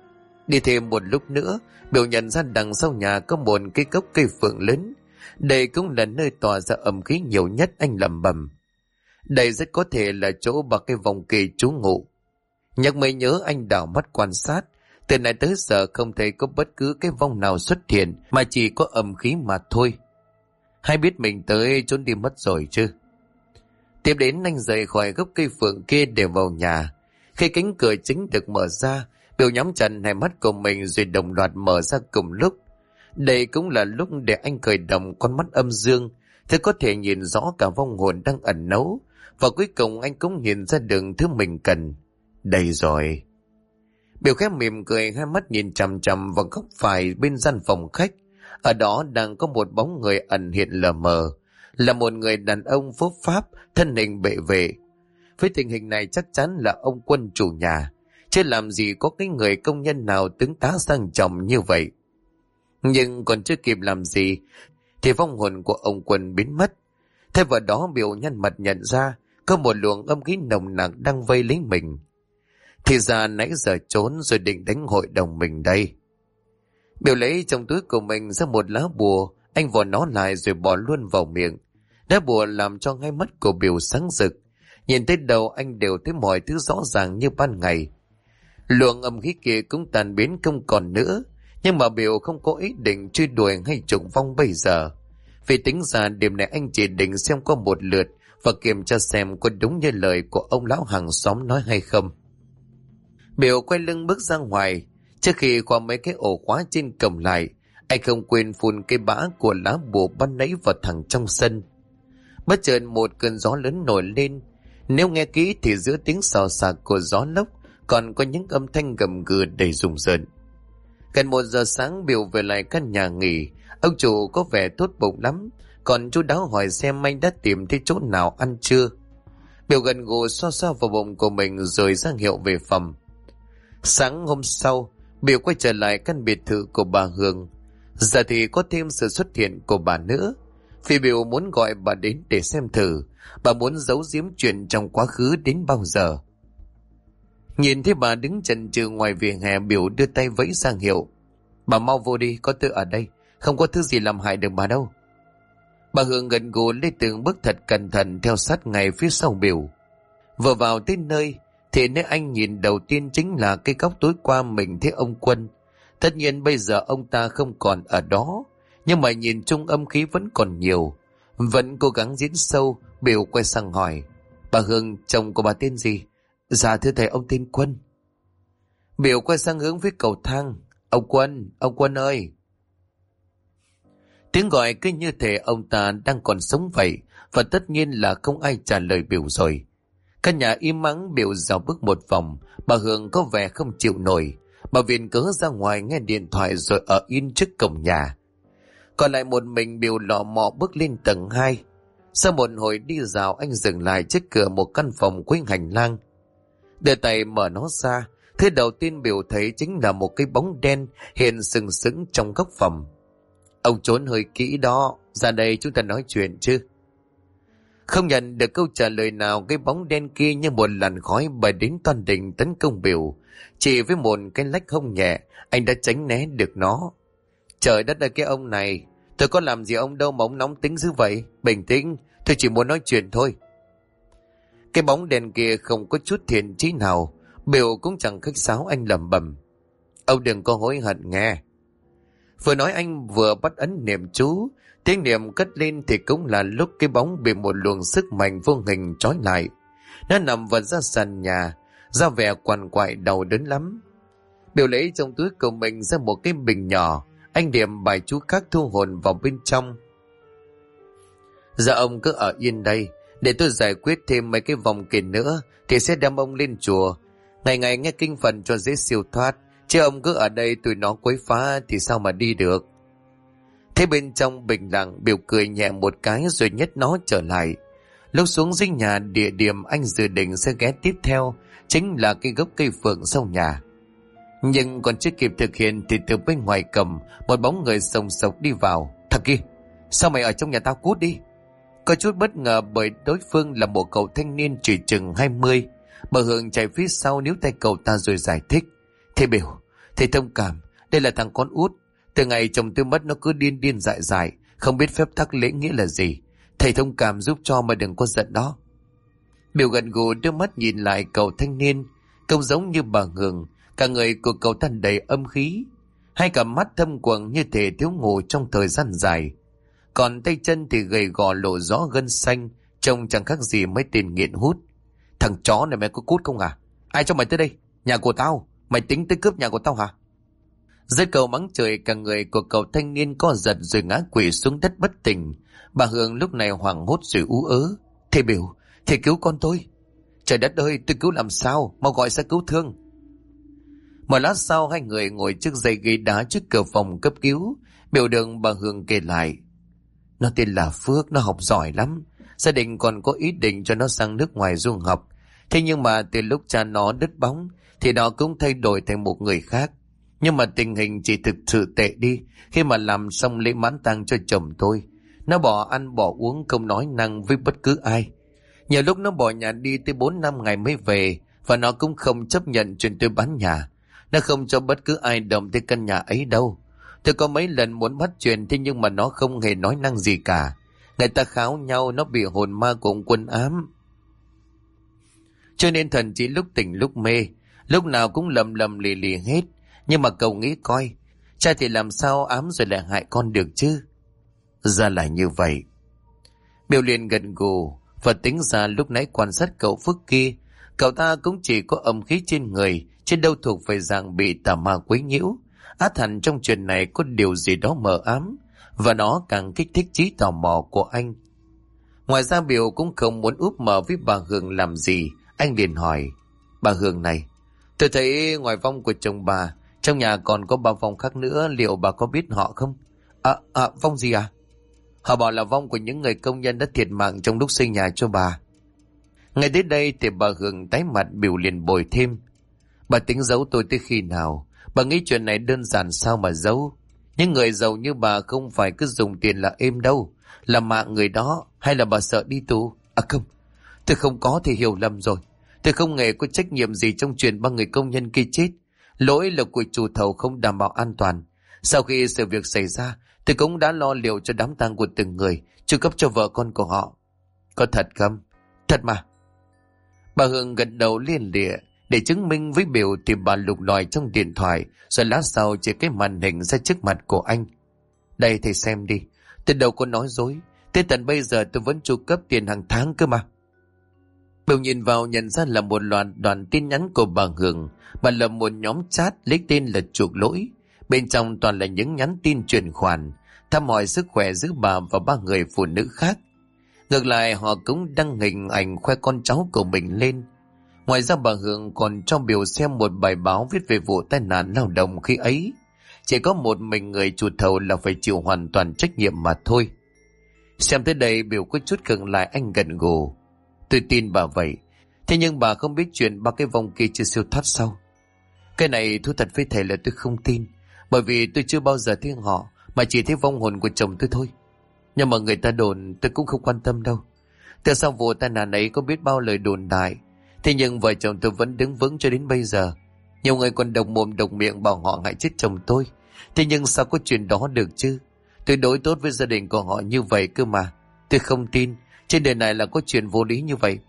Đi thêm một lúc nữa, Biểu nhận ra đằng sau nhà có một cái gốc cây phượng lớn. Đây cũng là nơi tỏa ra âm khí nhiều nhất, anh lẩm bẩm. Đây rất có thể là chỗ bà cái vòng kỳ trú ngụ. Nhắc mới nhớ, anh đảo mắt quan sát. Từ nãy tới giờ không thấy có bất cứ cái vong nào xuất hiện, mà chỉ có âm khí mà thôi. Hay biết mình tới trốn đi mất rồi chứ? Tiếp đến anh rời khỏi gốc cây phượng kia để vào nhà. Khi cánh cửa chính được mở ra, Biểu nhắm chặt hai mắt của mình rồi đồng loạt mở ra cùng lúc. Đây cũng là lúc để anh khởi động con mắt âm dương, thế có thể nhìn rõ cả vong hồn đang ẩn náu. Và cuối cùng anh cũng nhìn ra được thứ mình cần. Đây rồi. Biểu khẽ mỉm cười, hai mắt nhìn chằm chằm vào góc phải bên gian phòng khách. Ở đó đang có một bóng người ẩn hiện lờ mờ. Là một người đàn ông phốp pháp, thân hình bệ vệ. Với tình hình này chắc chắn là ông Quân chủ nhà. Chứ làm gì có cái người công nhân nào tướng tá sang trọng như vậy. Nhưng còn chưa kịp làm gì thì vong hồn của ông Quân biến mất. Thay vào đó Biểu nhăn mặt nhận ra có một luồng âm khí nồng nặc đang vây lấy mình. Thì ra nãy giờ trốn rồi định đánh hội đồng mình đây. Biểu lấy trong túi của mình ra một lá bùa, anh vò nó lại rồi bỏ luôn vào miệng. Lá bùa làm cho ngay mắt của Biểu sáng rực. Nhìn tới đầu anh đều thấy mọi thứ rõ ràng như ban ngày. Luồng âm khí kia cũng tan biến không còn nữa. Nhưng mà Biểu không có ý định truy đuổi hay trùng vong bây giờ. Vì tính ra đêm này anh chỉ định xem qua một lượt và kiểm tra xem có đúng như lời của ông lão hàng xóm nói hay không. Biểu quay lưng bước ra ngoài. Trước khi qua mấy cái ổ khóa trên cổng lại, anh không quên phun cái bã của lá bùa ban nãy vào thẳng trong sân. Bất chợt một cơn gió lớn nổi lên. Nếu nghe kỹ thì giữa tiếng xào xạc của gió lốc còn có những âm thanh gầm gừ đầy rùng rợn. Gần 1 giờ sáng Biểu về lại căn nhà nghỉ. Ông chủ có vẻ tốt bụng lắm, còn chú đáo hỏi xem anh đã tìm thấy chỗ nào ăn chưa. Biểu gần gù xoa xoa vào bụng của mình rồi ra hiệu về phòng. Sáng hôm sau, Biểu quay trở lại căn biệt thự của bà Hương. Giờ thì có thêm sự xuất hiện của bà nữa. Vì Biểu muốn gọi bà đến để xem thử bà muốn giấu giếm chuyện trong quá khứ đến bao giờ. Nhìn thấy bà đứng chần chừ ngoài vỉa hè, Biểu đưa tay vẫy sang hiệu. Bà mau vô đi, có tôi ở đây, không có thứ gì làm hại được bà đâu. Bà Hương gần gù lấy từng bước thật cẩn thận theo sát ngay phía sau Biểu. Vừa vào tới nơi thì nơi anh nhìn đầu tiên chính là cái góc tối qua mình thấy ông Quân. Tất nhiên bây giờ ông ta không còn ở đó, nhưng mà nhìn chung âm khí vẫn còn nhiều. Vẫn cố gắng diễn sâu, Biểu quay sang hỏi. Bà Hương, chồng của bà tên gì? Dạ thưa thầy, ông tên Quân. Biểu quay sang hướng với cầu thang. Ông Quân ơi! Tiếng gọi cứ như thể ông ta đang còn sống vậy, và tất nhiên là không ai trả lời Biểu rồi. Căn nhà im ắng. Biểu dạo bước một vòng. Bà Hương có vẻ không chịu nổi. Bà viện cớ ra ngoài nghe điện thoại rồi ở yên trước cổng nhà. Còn lại một mình, Biểu lọ mọ bước lên tầng 2. Sau một hồi đi dạo, anh dừng lại trước cửa một căn phòng cuối hành lang. Đưa tay mở nó ra, thứ đầu tiên Biểu thấy chính là một cái bóng đen hiện sừng sững trong góc phòng. Ông trốn hơi kỹ đó, ra đây chúng ta nói chuyện chứ. Không nhận được câu trả lời nào, cái bóng đen kia như một làn khói bay đến toan định tấn công Biểu. Chỉ với một cái lách hông nhẹ, anh đã tránh né được nó. Trời đất ơi, cái ông này, tôi có làm gì ông đâu mà ông nóng tính dữ vậy? Bình tĩnh, tôi chỉ muốn nói chuyện thôi. Cái bóng đen kia không có chút thiện chí nào, Biểu cũng chẳng khách sáo, anh lẩm bẩm: ông đừng có hối hận nghe. Vừa nói anh vừa bắt ấn niệm chú. Tiếng niệm cất lên thì cũng là lúc cái bóng bị một luồng sức mạnh vô hình trói lại. Nó nằm vật ra sàn nhà, ra vẻ quằn quại đau đớn lắm. Biểu lấy trong túi của mình ra một cái bình nhỏ, anh niệm bài chú khác thu hồn vào bên trong. Dạ ông cứ ở yên đây, để tôi giải quyết thêm mấy cái vòng kia nữa thì sẽ đem ông lên chùa. Ngày ngày nghe kinh Phật cho dễ siêu thoát, chứ ông cứ ở đây tụi nó quấy phá thì sao mà đi được. Thế bên trong bình lặng, Biểu cười nhẹ một cái rồi nhét nó trở lại. Lúc xuống dưới nhà, địa điểm anh dự định sẽ ghé tiếp theo chính là cái gốc cây phượng sau nhà. Nhưng còn chưa kịp thực hiện thì từ bên ngoài cầm một bóng người sồng sộc đi vào. Thằng kia, sao mày ở trong nhà tao, cút đi. Có chút bất ngờ bởi đối phương là một cậu thanh niên chỉ chừng 20. Bà Hương chạy phía sau níu tay cậu ta rồi giải thích: Thế Biểu, thầy thông cảm, đây là thằng con út. Từ ngày chồng tôi mất nó cứ điên điên dại dại, không biết phép tắc lễ nghĩa là gì. Thầy thông cảm giúp cho mà đừng có giận đó. Biểu gật gù đưa mắt nhìn lại cậu thanh niên. Cậu giống như bà Hương, cả người của cậu ta đầy âm khí. Hai cặp mắt thâm quầng như thể thiếu ngủ trong thời gian dài. Còn tay chân thì gầy gò lộ rõ gân xanh, trông chẳng khác gì mấy tên nghiện hút. Thằng chó này mày có cút không à? Ai cho mày tới đây? Nhà của tao? Mày tính tới cướp nhà của tao hả? Dưới cầu mắng trời, cả người của cậu thanh niên co giật rồi ngã quỵ xuống đất bất tỉnh. Bà Hương lúc này hoảng hốt rồi ú ớ: Thầy Biểu, thầy cứu con tôi. Trời đất ơi, tôi cứu làm sao? Mau gọi xe cứu thương. Một lát sau, hai người ngồi trước dây ghế đá trước cửa phòng cấp cứu. Biểu đường bà Hương kể lại: Nó tên là Phước, nó học giỏi lắm. Gia đình còn có ý định cho nó sang nước ngoài du học. Thế nhưng mà từ lúc cha nó đứt bóng thì nó cũng thay đổi thành một người khác. Nhưng mà tình hình chỉ thực sự tệ đi khi mà làm xong lễ mãn tang cho chồng tôi. Nó bỏ ăn bỏ uống, không nói năng với bất cứ ai. Nhiều lúc nó bỏ nhà đi tới 4-5 ngày mới về. Và nó cũng không chấp nhận chuyện tôi bán nhà. Nó không cho bất cứ ai động tới căn nhà ấy đâu. Tôi có mấy lần muốn bắt chuyện, thế nhưng mà nó không hề nói năng gì cả. Người ta kháo nhau nó bị hồn ma của ông Quân ám. Cho nên thần chỉ lúc tỉnh lúc mê, lúc nào cũng lầm lầm lì lì hết. Nhưng mà cậu nghĩ coi, cha thì làm sao ám rồi lại hại con được chứ? Ra là như vậy. Biểu liền gật gù và tính ra lúc nãy quan sát cậu Phước kia, cậu ta cũng chỉ có âm khí trên người, chứ đâu thuộc về dạng bị tà ma quấy nhiễu. Át hẳn trong chuyện này có điều gì đó mờ ám, và nó càng kích thích trí tò mò của anh. Ngoài ra Biểu cũng không muốn úp mở với bà Hương làm gì. Anh liền hỏi: Bà Hương này, tôi thấy ngoài vong của chồng bà, trong nhà còn có 3 vong khác nữa, liệu bà có biết họ không? Vong gì à? Họ bảo là vong của những người công nhân đã thiệt mạng trong lúc xây nhà cho bà. Ngay đến đây thì bà Hương tái mặt. Biểu liền bồi thêm: Bà tính giấu tôi tới khi nào? Bà nghĩ chuyện này đơn giản sao mà giấu? Những người giàu như bà không phải cứ dùng tiền là êm đâu. Là mạng người đó, hay là bà sợ đi tù? Không, tôi không có thì hiểu lầm rồi. Tôi không hề có trách nhiệm gì trong chuyện 3 người công nhân kia chết. Lỗi là của chủ thầu không đảm bảo an toàn. Sau khi sự việc xảy ra, tôi cũng đã lo liệu cho đám tang của từng người, chu cấp cho vợ con của họ. Có thật không? Thật mà. Bà Hương gật đầu liên lịa. Để chứng minh với Biểu thì bà lục lọi trong điện thoại, rồi lát sau chỉ cái màn hình ra trước mặt của anh. Đây thầy xem đi, tôi đâu có nói dối. Tới tận bây giờ tôi vẫn chu cấp tiền hàng tháng cơ mà. Biểu nhìn vào nhận ra là một loạt đoạn tin nhắn của bà Hương. Bà lập một nhóm chat lấy tên là chuộc lỗi. Bên trong toàn là những nhắn tin chuyển khoản, thăm hỏi sức khỏe giữa bà và 3 người phụ nữ khác. Ngược lại họ cũng đăng hình ảnh khoe con cháu của mình lên. Ngoài ra bà Hương còn cho Biểu xem một bài báo viết về vụ tai nạn lao động khi ấy. Chỉ có một mình người chủ thầu là phải chịu hoàn toàn trách nhiệm mà thôi. Xem tới đây Biểu có chút khựng lại, anh gật gù. Tôi tin bà vậy. Thế nhưng bà không biết chuyện ba cái vong kia chưa siêu thoát sao? Cái này thú thật với thầy là tôi không tin. Bởi vì tôi chưa bao giờ thấy họ, mà chỉ thấy vong hồn của chồng tôi thôi. Nhưng mà người ta đồn tôi cũng không quan tâm đâu. Từ sau vụ tai nạn ấy có biết bao lời đồn đại. Thế nhưng vợ chồng tôi vẫn đứng vững cho đến bây giờ. Nhiều người còn độc mồm độc miệng bảo họ hại chết chồng tôi. Thế nhưng sao có chuyện đó được chứ? Tôi đối tốt với gia đình của họ như vậy cơ mà. Tôi không tin trên đời này là có chuyện vô lý như vậy.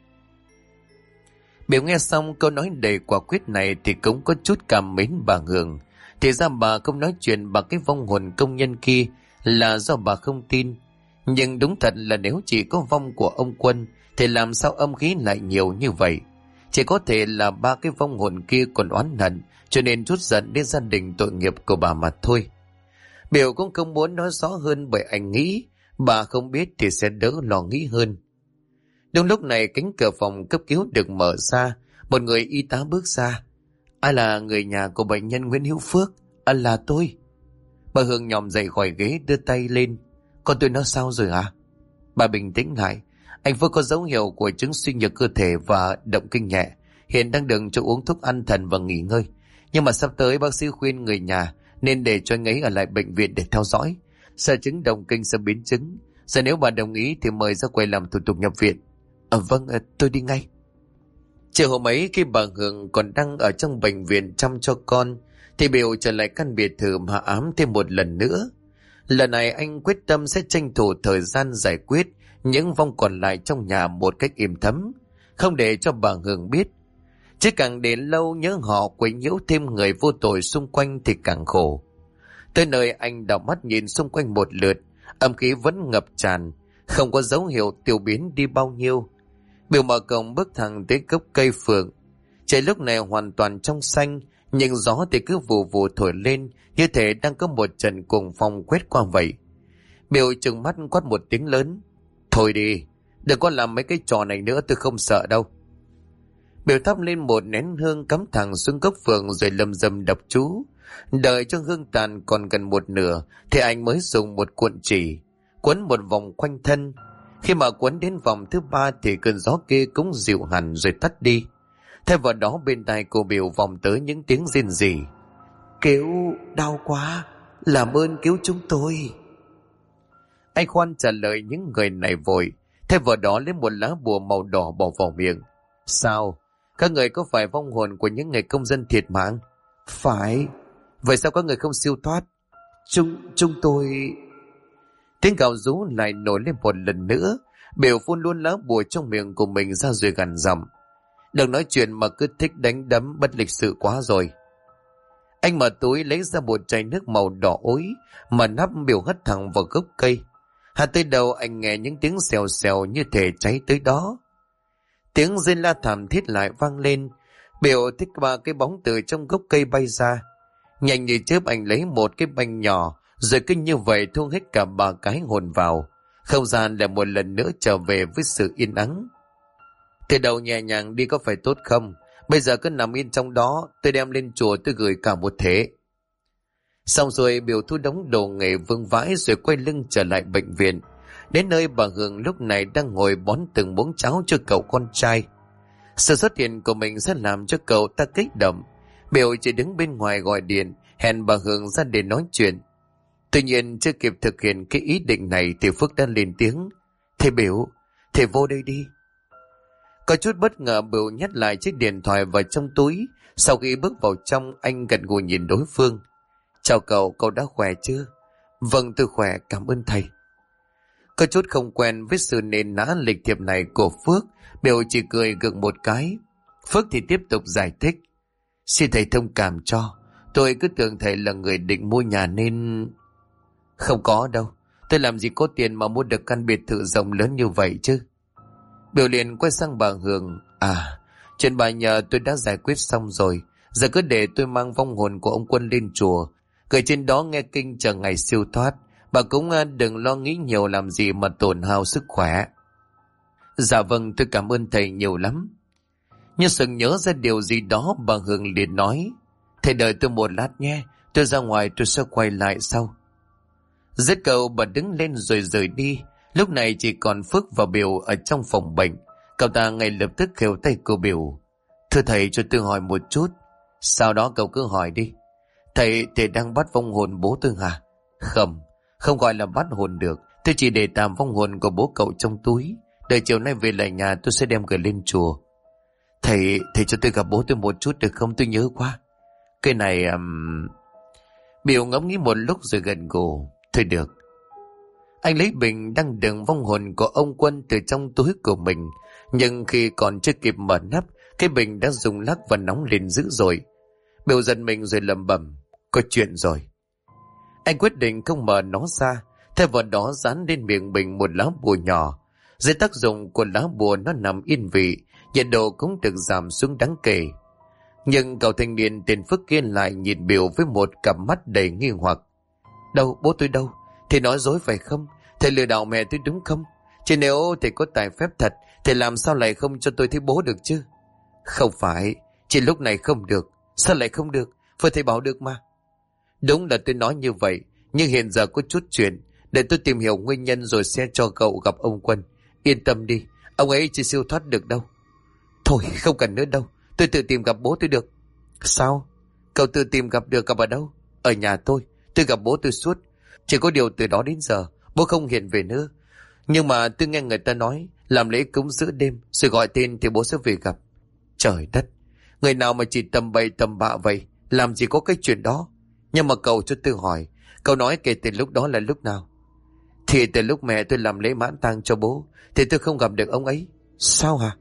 Biểu nghe xong câu nói đầy quả quyết này thì cũng có chút cảm mến bà Hường. Thì ra bà không nói chuyện bằng cái vong hồn công nhân kia là do bà không tin. Nhưng đúng thật là nếu chỉ có vong của ông Quân thì làm sao âm khí lại nhiều như vậy? Chỉ có thể là ba cái vong hồn kia còn oán hận, cho nên trút giận đến gia đình tội nghiệp của bà mà thôi. Biểu cũng không muốn nói rõ hơn, bởi anh nghĩ bà không biết thì sẽ đỡ lo nghĩ hơn. Đúng lúc này cánh cửa phòng cấp cứu được mở ra, một người y tá bước ra. Ai là người nhà của bệnh nhân Nguyễn Hữu Phước? Là tôi. Bà Hương nhòm dậy khỏi ghế đưa tay lên. Con tôi nó sao rồi hả? Bà bình tĩnh lại. Anh Phước có dấu hiệu của chứng suy nhược cơ thể và động kinh nhẹ. Hiện đang được cho uống thuốc an thần và nghỉ ngơi. Nhưng mà sắp tới bác sĩ khuyên người nhà nên để cho anh ấy ở lại bệnh viện để theo dõi. Sợ chứng động kinh sẽ biến chứng. Giờ nếu bà đồng ý thì mời ra quầy làm thủ tục nhập viện. Vâng, tôi đi ngay. Chiều hôm ấy khi bà Hương còn đang ở trong bệnh viện chăm cho con thì Biểu trở lại căn biệt thự mà ám thêm một lần nữa. Lần này anh quyết tâm sẽ tranh thủ thời gian giải quyết những vong còn lại trong nhà một cách im thấm, không để cho bà Hương biết. Chứ càng đến lâu nhớ họ quấy nhiễu thêm người vô tội xung quanh thì càng khổ. Tới nơi anh đảo mắt nhìn xung quanh một lượt, âm khí vẫn ngập tràn, không có dấu hiệu tiêu biến đi bao nhiêu. Biểu mở cổng bước thẳng tới gốc cây phượng. Trời lúc này hoàn toàn trong xanh, nhưng gió thì cứ vù vù thổi lên, như thể đang có một trận cuồng phong quét qua vậy. Biểu trừng mắt quát một tiếng lớn. Thôi đi, đừng có làm mấy cái trò này nữa, tôi không sợ đâu. Biểu thắp lên một nén hương cắm thẳng xuống gốc phượng rồi lầm rầm đọc chú. Đợi cho hương tàn còn gần một nửa thì anh mới dùng một cuộn chỉ quấn một vòng quanh thân. Khi mà quấn đến vòng thứ ba thì cơn gió kia cũng dịu hẳn rồi tắt đi. Thay vào đó bên tai cô Biểu vòng tới những tiếng rên rỉ. Cứu, đau quá, làm ơn cứu chúng tôi. Anh khoan trả lời những người này vội. Thay vào đó lấy một lá bùa màu đỏ bỏ vào miệng. Sao? Các người có phải vong hồn của những người công dân thiệt mạng? Phải. Vậy sao các người không siêu thoát? Chúng tôi... Tiếng gào rú lại nổi lên một lần nữa. Biểu phun luôn lá bùa trong miệng của mình ra rồi gằn giọng. Đừng nói chuyện mà cứ thích đánh đấm, bất lịch sự quá rồi. Anh mở túi lấy ra một chai nước màu đỏ ối mà nắp Biểu hất thẳng vào gốc cây. Hạ tới đầu anh nghe những tiếng xèo xèo như thể cháy tới đó. Tiếng rên la thảm thiết lại vang lên. Biểu thích ba cái bóng từ trong gốc cây bay ra. Nhanh như chớp anh lấy một cái banh nhỏ rồi cứ như vậy thu hết cả ba cái hồn vào. Không gian lại một lần nữa trở về với sự yên ắng. Từ đầu nhẹ nhàng đi có phải tốt không? Bây giờ cứ nằm yên trong đó, tôi đem lên chùa tôi gửi cả một thế. Xong rồi Biểu thu đống đồ nghề vương vãi rồi quay lưng trở lại bệnh viện. Đến nơi bà Hương lúc này đang ngồi bón từng muỗng cháo cho cậu con trai. Sự xuất hiện của mình sẽ làm cho cậu ta kích động. Biểu chỉ đứng bên ngoài gọi điện hẹn bà Hương ra để nói chuyện. Tuy nhiên chưa kịp thực hiện cái ý định này thì Phước đã lên tiếng. Thầy Biểu, thầy vô đây đi. Có chút bất ngờ Biểu nhét lại chiếc điện thoại vào trong túi. Sau khi bước vào trong anh gật gù nhìn đối phương. Chào cậu, cậu đã khỏe chưa? Vâng tôi khỏe, cảm ơn thầy. Có chút không quen với sự nền nã lịch thiệp này của Phước, Biểu chỉ cười gượng một cái. Phước thì tiếp tục giải thích. Xin thầy thông cảm cho, tôi cứ tưởng thầy là người định mua nhà nên... Không có đâu, tôi làm gì có tiền mà mua được căn biệt thự rộng lớn như vậy chứ. Biểu liền quay sang bà Hương. Chuyện bà nhờ tôi đã giải quyết xong rồi. Giờ cứ để tôi mang vong hồn của ông Quân lên chùa, gửi trên đó nghe kinh chờ ngày siêu thoát. Bà cũng đừng lo nghĩ nhiều làm gì mà tổn hao sức khỏe. Dạ vâng, tôi cảm ơn thầy nhiều lắm. Như sừng nhớ ra điều gì đó, bà Hương liền nói. Thầy đợi tôi một lát nhé, tôi ra ngoài tôi sẽ quay lại sau. Dứt câu bà đứng lên rồi rời đi. Lúc này chỉ còn Phước và Biểu ở trong phòng bệnh. Cậu ta ngay lập tức khều tay cô Biểu. Thưa thầy, cho tôi hỏi một chút. Sau đó cậu cứ hỏi đi. Thầy đang bắt vong hồn bố tôi hả? Không gọi là bắt hồn được. Tôi chỉ để tạm vong hồn của bố cậu trong túi. Đợi chiều nay về lại nhà tôi sẽ đem gửi lên chùa. Thầy cho tôi gặp bố tôi một chút được không? Tôi nhớ quá. Cái này... Biểu ngẫm nghĩ một lúc rồi gật gù. Thôi được. Anh lấy bình đang đựng vong hồn của ông Quân từ trong túi của mình. Nhưng khi còn chưa kịp mở nắp, cái bình đã rung lắc và nóng lên dữ dội. Biểu giật mình rồi lẩm bẩm. Có chuyện rồi. Anh quyết định không mở nó ra. Thay vào đó dán lên miệng bình một lá bùa nhỏ. Dưới tác dụng của lá bùa nó nằm yên vị, nhiệt độ cũng được giảm xuống đáng kể. Nhưng cậu thanh niên tên Phước kia lại nhìn Biểu với một cặp mắt đầy nghi hoặc. Đâu, bố tôi đâu? Thầy nói dối phải không? Thầy lừa đảo mẹ tôi đúng không? Chứ nếu thầy có tài phép thật, thầy làm sao lại không cho tôi thấy bố được chứ? Không phải, chỉ lúc này không được. Sao lại không được? Vừa thầy bảo được mà. Đúng là tôi nói như vậy, nhưng hiện giờ có chút chuyện. Để tôi tìm hiểu nguyên nhân rồi sẽ cho cậu gặp ông Quân. Yên tâm đi, ông ấy chỉ siêu thoát được đâu. Thôi, không cần nữa đâu. Tôi tự tìm gặp bố tôi được. Sao? Cậu tự tìm gặp được, gặp ở đâu? Ở nhà tôi gặp bố tôi suốt. Chỉ có điều từ đó đến giờ bố không hiện về nữa. Nhưng mà tôi nghe người ta nói làm lễ cúng giữa đêm rồi gọi tên thì bố sẽ về gặp. Trời đất, người nào mà chỉ tầm bậy tầm bạ vậy, làm gì có cái chuyện đó. Nhưng mà cậu cho tôi hỏi, cậu nói kể từ lúc đó là lúc nào? Thì từ lúc mẹ tôi làm lễ mãn tang cho bố thì tôi không gặp được ông ấy. Sao hả?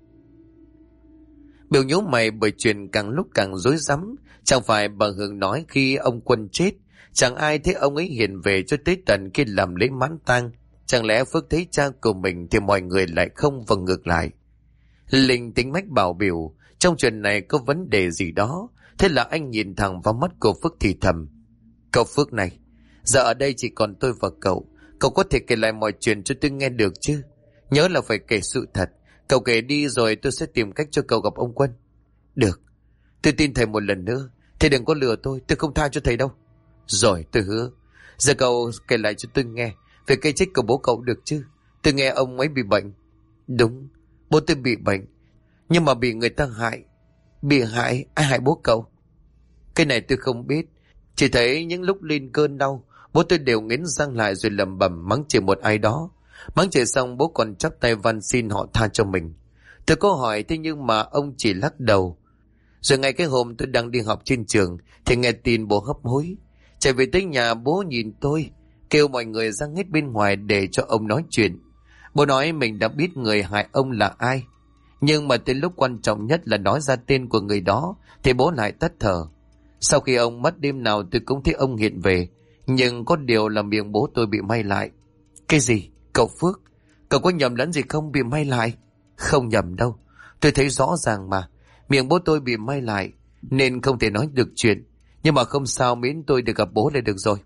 Biểu nhíu mày bởi chuyện càng lúc càng rối rắm. Chẳng phải bà Hương nói khi ông Quân chết chẳng ai thấy ông ấy hiện về cho tới tận khi làm lễ mãn tang. Chẳng lẽ Phước thấy cha của mình thì mọi người lại không, và ngược lại. Linh tính mách bảo Biểu trong chuyện này có vấn đề gì đó. Thế là anh nhìn thẳng vào mắt của Phước thì thầm. Cậu Phước này, giờ ở đây chỉ còn tôi và cậu. Cậu có thể kể lại mọi chuyện cho tôi nghe được chứ? Nhớ là phải kể sự thật. Cậu kể đi rồi tôi sẽ tìm cách cho cậu gặp ông Quân. Được, tôi tin thầy một lần nữa. Thầy đừng có lừa tôi không tha cho thầy đâu. Rồi, tôi hứa. Giờ cậu kể lại cho tôi nghe về cái chết của bố cậu được chứ? Tôi nghe ông ấy bị bệnh. Đúng, bố tôi bị bệnh. Nhưng mà bị người ta hại. Bị hại? Ai hại bố cậu? Cái này tôi không biết. Chỉ thấy những lúc lên cơn đau, bố tôi đều nghiến răng lại rồi lẩm bẩm mắng chửi một ai đó. Mắng chửi xong bố còn chắp tay van xin họ tha cho mình. Tôi có hỏi thế nhưng mà ông chỉ lắc đầu. Rồi ngay cái hôm tôi đang đi học trên trường thì nghe tin bố hấp hối. Chạy về tới nhà bố nhìn tôi, kêu mọi người ra hết bên ngoài để cho ông nói chuyện. Bố nói mình đã biết người hại ông là ai. Nhưng mà tới lúc quan trọng nhất là nói ra tên của người đó thì bố lại tắt thở. Sau khi ông mất đêm nào tôi cũng thấy ông hiện về. Nhưng có điều là miệng bố tôi bị may lại. Cái gì? Cậu Phước, cậu có nhầm lẫn gì không? Bị may lại? Không nhầm đâu. Tôi thấy rõ ràng mà. Miệng bố tôi bị may lại nên không thể nói được chuyện. Nhưng mà không sao, miễn tôi được gặp bố là được rồi.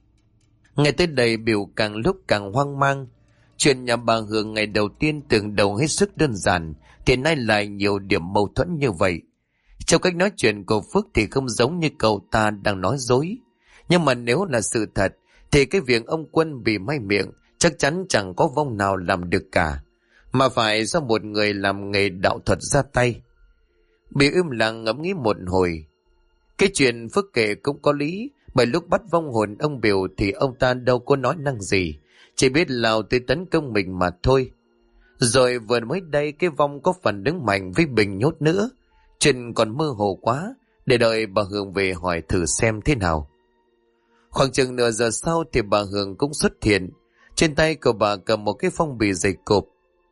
Nghe tới đây Biểu càng lúc càng hoang mang. Chuyện nhà bà Hương ngày đầu tiên tưởng đầu hết sức đơn giản thì nay lại nhiều điểm mâu thuẫn như vậy. Trong cách nói chuyện của Phước thì không giống như cậu ta đang nói dối. Nhưng mà nếu là sự thật thì cái việc ông Quân bị may miệng chắc chắn chẳng có vong nào làm được cả, mà phải do một người làm nghề đạo thuật ra tay. Bị im lặng ngẫm nghĩ một hồi. Cái chuyện Phước kể cũng có lý, bởi lúc bắt vong hồn ông Biểu thì ông ta đâu có nói năng gì, chỉ biết lao tới tấn công mình mà thôi. Rồi vừa mới đây cái vong có phần đứng mạnh với bình nhốt nữa. Chuyện còn mơ hồ quá, để đợi bà Hương về hỏi thử xem thế nào. Khoảng chừng nửa giờ sau thì bà Hương cũng xuất hiện. Trên tay của bà cầm một cái phong bì dày cộp.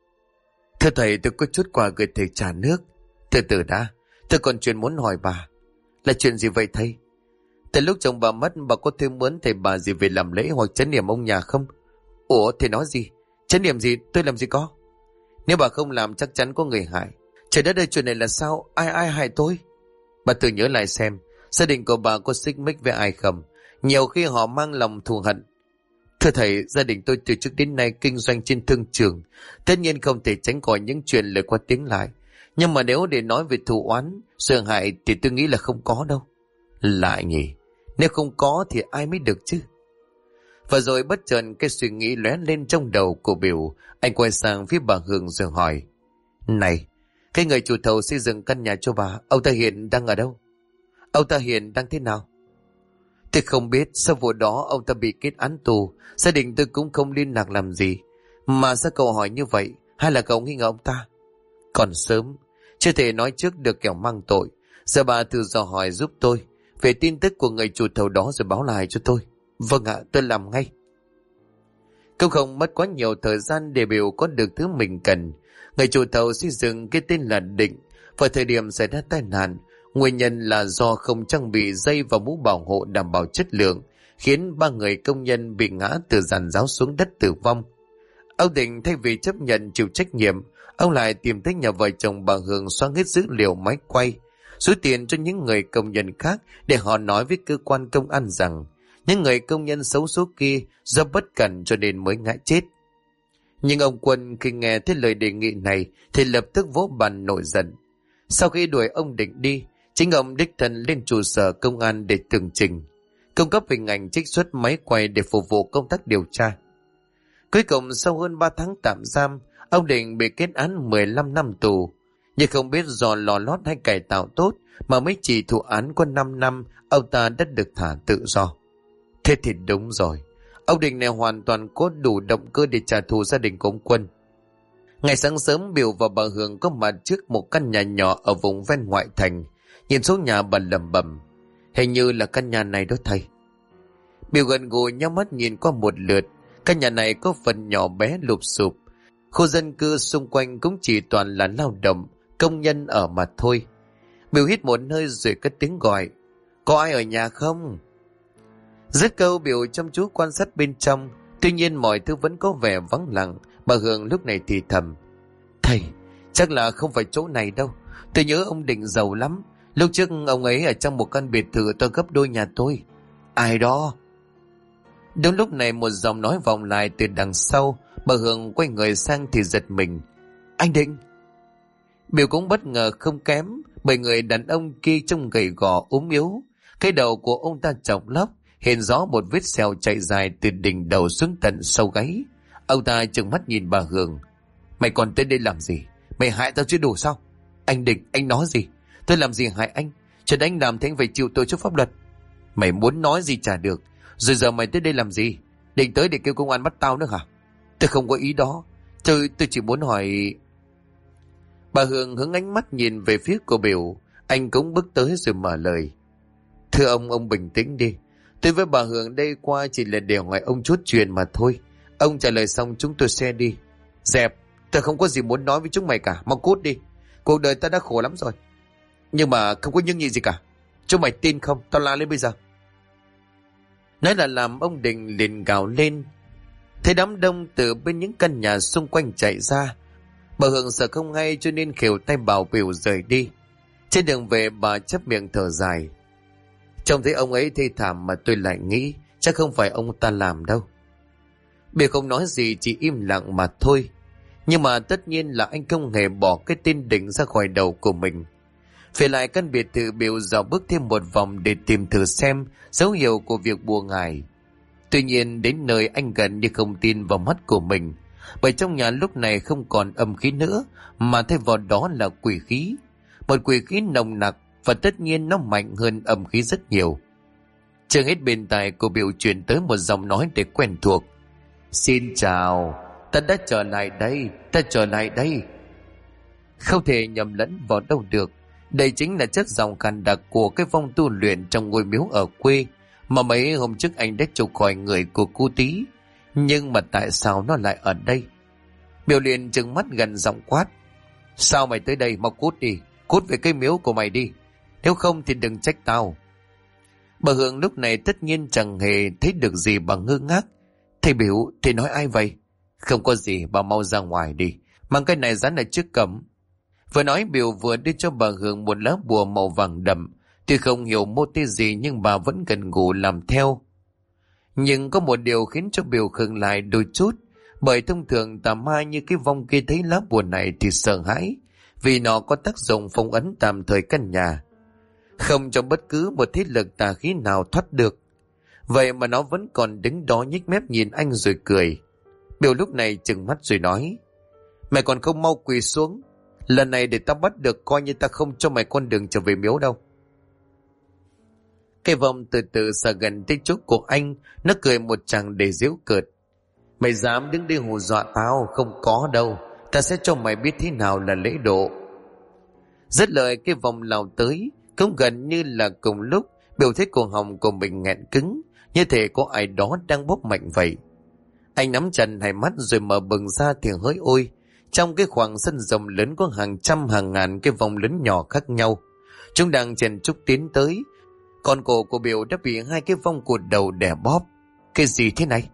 Thưa thầy, tôi có chút quà gửi thầy trà nước. Từ từ đã, tôi còn chuyện muốn hỏi bà. Là chuyện gì vậy thầy? Từ lúc chồng bà mất, bà có thêm muốn thầy bà gì về làm lễ hoặc trấn yểm ông nhà không? Ủa, thầy nói gì? Trấn yểm gì? Tôi làm gì có? Nếu bà không làm chắc chắn có người hại. Trời đất ơi, chuyện này là sao? Ai hại tôi? Bà tự nhớ lại xem, gia đình của bà có xích mích với ai không? Nhiều khi họ mang lòng thù hận. Thưa thầy, gia đình tôi từ trước đến nay kinh doanh trên thương trường. Tất nhiên không thể tránh khỏi những chuyện lời qua tiếng lại. Nhưng mà nếu để nói về thù oán, sợ hại thì tôi nghĩ là không có đâu. Lại nhỉ, nếu không có thì ai mới được chứ? Và rồi bất chợt cái suy nghĩ lóe lên trong đầu của Biểu. Anh quay sang phía bà Hương rồi hỏi: Này, cái người chủ thầu xây dựng căn nhà cho bà, ông ta hiện đang ở đâu? Ông ta hiện đang thế nào? Tôi không biết, sau vụ đó ông ta bị kết án tù, gia đình tôi cũng không liên lạc làm gì. Mà sao cậu hỏi như vậy? Hay là cậu nghi ngờ ông ta? Còn sớm, chưa thể nói trước được kẻo mang tội. Giờ bà thử dò hỏi giúp tôi về tin tức của người chủ thầu đó rồi báo lại cho tôi. Vâng ạ, tôi làm ngay. Cũng không mất quá nhiều thời gian để Biểu có được thứ mình cần. Người chủ thầu xây dựng cái tên là Định. Vào thời điểm xảy ra tai nạn, nguyên nhân là do không trang bị dây và mũ bảo hộ đảm bảo chất lượng, khiến 3 người công nhân bị ngã từ giàn giáo xuống đất tử vong. Ông Định thay vì chấp nhận chịu trách nhiệm, ông lại tìm thấy nhà vợ chồng bà Hương xóa hết dữ liệu máy quay, số tiền cho những người công nhân khác để họ nói với cơ quan công an rằng những người công nhân xấu số kia do bất cẩn cho nên mới ngã chết. Nhưng ông Quân khi nghe thấy lời đề nghị này thì lập tức vỗ bàn nổi giận. Sau khi đuổi ông Định đi, chính ông đích thân lên trụ sở công an để tường trình, cung cấp hình ảnh trích xuất máy quay để phục vụ công tác điều tra. Cuối cùng sau hơn 3 tháng tạm giam, ông Định bị kết án 15 năm tù. Nhưng không biết do lò lót hay cải tạo tốt mà mới chỉ thụ án có 5 năm, ông ta đã được thả tự do. Thế thì đúng rồi, ông Định này hoàn toàn có đủ động cơ để trả thù gia đình của ông Quân. Ngày sáng sớm, Biểu và bà Hương có mặt trước một căn nhà nhỏ ở vùng ven ngoại thành. Nhìn số nhà bà lẩm bẩm: Hình như là căn nhà này đó thầy. Biểu gần gù nhắm mắt nhìn qua một lượt. Căn nhà này có phần nhỏ bé lụp xụp. Khu dân cư xung quanh cũng chỉ toàn là lao động, công nhân ở mà thôi. Biểu hít một hơi rồi cất tiếng gọi: Có ai ở nhà không? Dứt câu, Biểu chăm chú quan sát bên trong. Tuy nhiên mọi thứ vẫn có vẻ vắng lặng. Bà Hương lúc này thì thầm: Thầy, chắc là không phải chỗ này đâu. Tôi nhớ ông Định giàu lắm. Lúc trước ông ấy ở trong một căn biệt thự to gấp đôi nhà tôi. Ai đó? Đúng lúc này một giọng nói vọng lại từ đằng sau. Bà Hương quay người sang thì giật mình: Anh Định! Biểu cũng bất ngờ không kém, bởi người đàn ông kia trông gầy gò ốm yếu. Cái đầu của ông ta chọc lóc, hiện rõ một vết sẹo chạy dài từ đỉnh đầu xuống tận sau gáy. Ông ta trừng mắt nhìn bà Hương: Mày còn tới đây làm gì? Mày hại tao chưa đủ sao? Anh Định, anh nói gì? Tôi làm gì hại anh? Chuyện anh làm thế anh phải chịu tội trước pháp luật. Mày muốn nói gì chả được. Rồi giờ mày tới đây làm gì? Định tới để kêu công an bắt tao nữa hả? Tôi không có ý đó. Tôi chỉ muốn hỏi... Bà Hương hướng ánh mắt nhìn về phía của Biểu. Anh cũng bước tới rồi mở lời: Thưa ông bình tĩnh đi. Tôi với bà Hương đây qua chỉ là để hỏi ông chút chuyện mà thôi. Ông trả lời xong chúng tôi sẽ đi. Dẹp, tôi không có gì muốn nói với chúng mày cả. Mau cút đi. Cuộc đời ta đã khổ lắm rồi. Nhưng mà không có nhưng nhị gì cả. Chúng mày tin không? Tao la lên bây giờ. Nói là làm, ông Định liền gào lên. Thấy đám đông từ bên những căn nhà xung quanh chạy ra. Bà Hương sợ không hay cho nên khều tay bảo Biểu rời đi. Trên đường về bà chép miệng thở dài. Trông thấy ông ấy thê thảm mà tôi lại nghĩ chắc không phải ông ta làm đâu. Biểu không nói gì, chỉ im lặng mà thôi. Nhưng mà tất nhiên là anh không hề bỏ cái tên Định ra khỏi đầu của mình. Về lại căn biệt thự, Biểu dạo bước thêm một vòng để tìm thử xem dấu hiệu của việc bùa ngải. Tuy nhiên đến nơi anh gần như không tin vào mắt của mình, bởi trong nhà lúc này không còn âm khí nữa, mà thay vào đó là quỷ khí. Một quỷ khí nồng nặc, và tất nhiên nó mạnh hơn âm khí rất nhiều. Chưa hết bên tai của Biểu truyền tới một giọng nói để quen thuộc: Xin chào, ta đã trở lại đây, ta trở lại đây. Không thể nhầm lẫn vào đâu được. Đây chính là chất giọng khàn đặc của cái vong tu luyện trong ngôi miếu ở quê mà mấy hôm trước anh đã trục khỏi người của cô Tí. Nhưng mà tại sao nó lại ở đây? Biểu liền trừng mắt gần giọng quát: Sao mày tới đây? Mau cút đi, cút về cái miếu của mày đi, nếu không thì đừng trách tao. Bà Hương lúc này tất nhiên chẳng hề thấy được gì, bà ngơ ngác: Thầy Biểu, thầy nói ai vậy? Không có gì, bà mau ra ngoài đi, mang cái này dán ở trước cổng. Vừa nói, Biểu vừa đưa cho bà Hương một lá bùa màu vàng đậm. Tuy không hiểu mô tê gì nhưng bà vẫn gần gù làm theo. Nhưng có một điều khiến cho Biểu khựng lại đôi chút, bởi thông thường tà ma như cái vong kia thấy lá bùa này thì sợ hãi, vì nó có tác dụng phong ấn tạm thời căn nhà, không cho bất cứ một thế lực tà khí nào thoát được. Vậy mà nó vẫn còn đứng đó nhếch mép nhìn anh rồi cười. Biểu lúc này trừng mắt rồi nói: Mày còn không mau quỳ xuống. Lần này để tao bắt được coi như ta không cho mày con đường trở về miếu đâu. Cái vong từ từ xà gần tới chỗ của anh. Nó cười một tràng để giễu cợt: Mày dám đứng đi hù dọa tao? Không có đâu. Ta sẽ cho mày biết thế nào là lễ độ. Dứt lời cái vong lao tới. Cũng gần như là cùng lúc Biểu thấy cổ họng của mình nghẹn cứng, như thể có ai đó đang bóp mạnh vậy. Anh nắm chặt hai mắt rồi mở bừng ra thì hỡi ôi, trong cái khoảng sân rộng lớn có hàng trăm hàng ngàn cái vòng lớn nhỏ khác nhau. Chúng đang chen chúc tiến tới. Còn cổ của Biểu đã bị hai cái vong cụt đầu đè bóp. Cái gì thế này?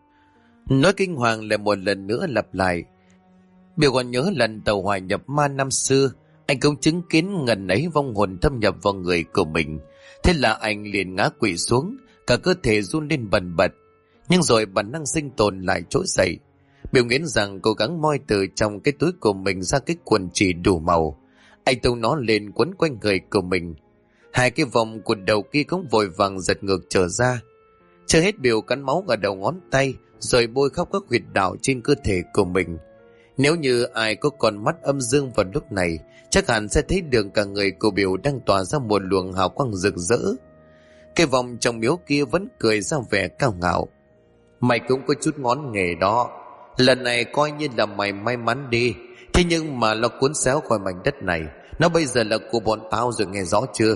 Nói kinh hoàng lại một lần nữa lặp lại. Biểu còn nhớ lần tàu hỏa nhập ma năm xưa, anh cũng chứng kiến ngần ấy vong hồn thâm nhập vào người của mình. Thế là anh liền ngã quỵ xuống, cả cơ thể run lên bần bật. Nhưng rồi bản năng sinh tồn lại trỗi dậy. Biểu nghiến rằng cố gắng moi từ trong cái túi của mình ra cái quần chỉ đủ màu. Anh tung nó lên quấn quanh người của mình. Hai cái vòng của đầu kia cũng vội vàng giật ngược trở ra. Chưa hết Biểu cắn máu ở đầu ngón tay, rồi bôi khắp các huyệt đạo trên cơ thể của mình. Nếu như ai có con mắt âm dương vào lúc này, chắc hẳn sẽ thấy được cả người của Biểu đang tỏa ra một luồng hào quang rực rỡ. Cái vòng trong miếu kia vẫn cười ra vẻ cao ngạo. Mày cũng có chút ngón nghề đó. Lần này coi như là mày may mắn đi. Thế nhưng mà nó cuốn xéo khỏi mảnh đất này. Nó bây giờ là của bọn tao rồi, nghe rõ chưa?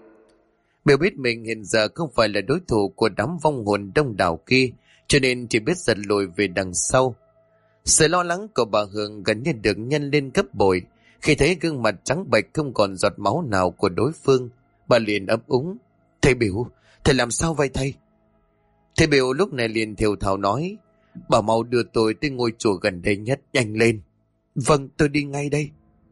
Biểu biết mình hiện giờ không phải là đối thủ của đám vong hồn đông đảo kia, cho nên chỉ biết giật lùi về đằng sau. Sự lo lắng của bà Hương gần như được nhân lên gấp bội. Khi thấy gương mặt trắng bệch không còn giọt máu nào của đối phương, bà liền ấp úng: Thầy Biểu, thầy làm sao vậy thầy? Thầy Biểu lúc này liền thều thào nói: Bảo mau đưa tôi tới ngôi chùa gần đây nhất, nhanh lên. Vâng, tôi đi ngay đây.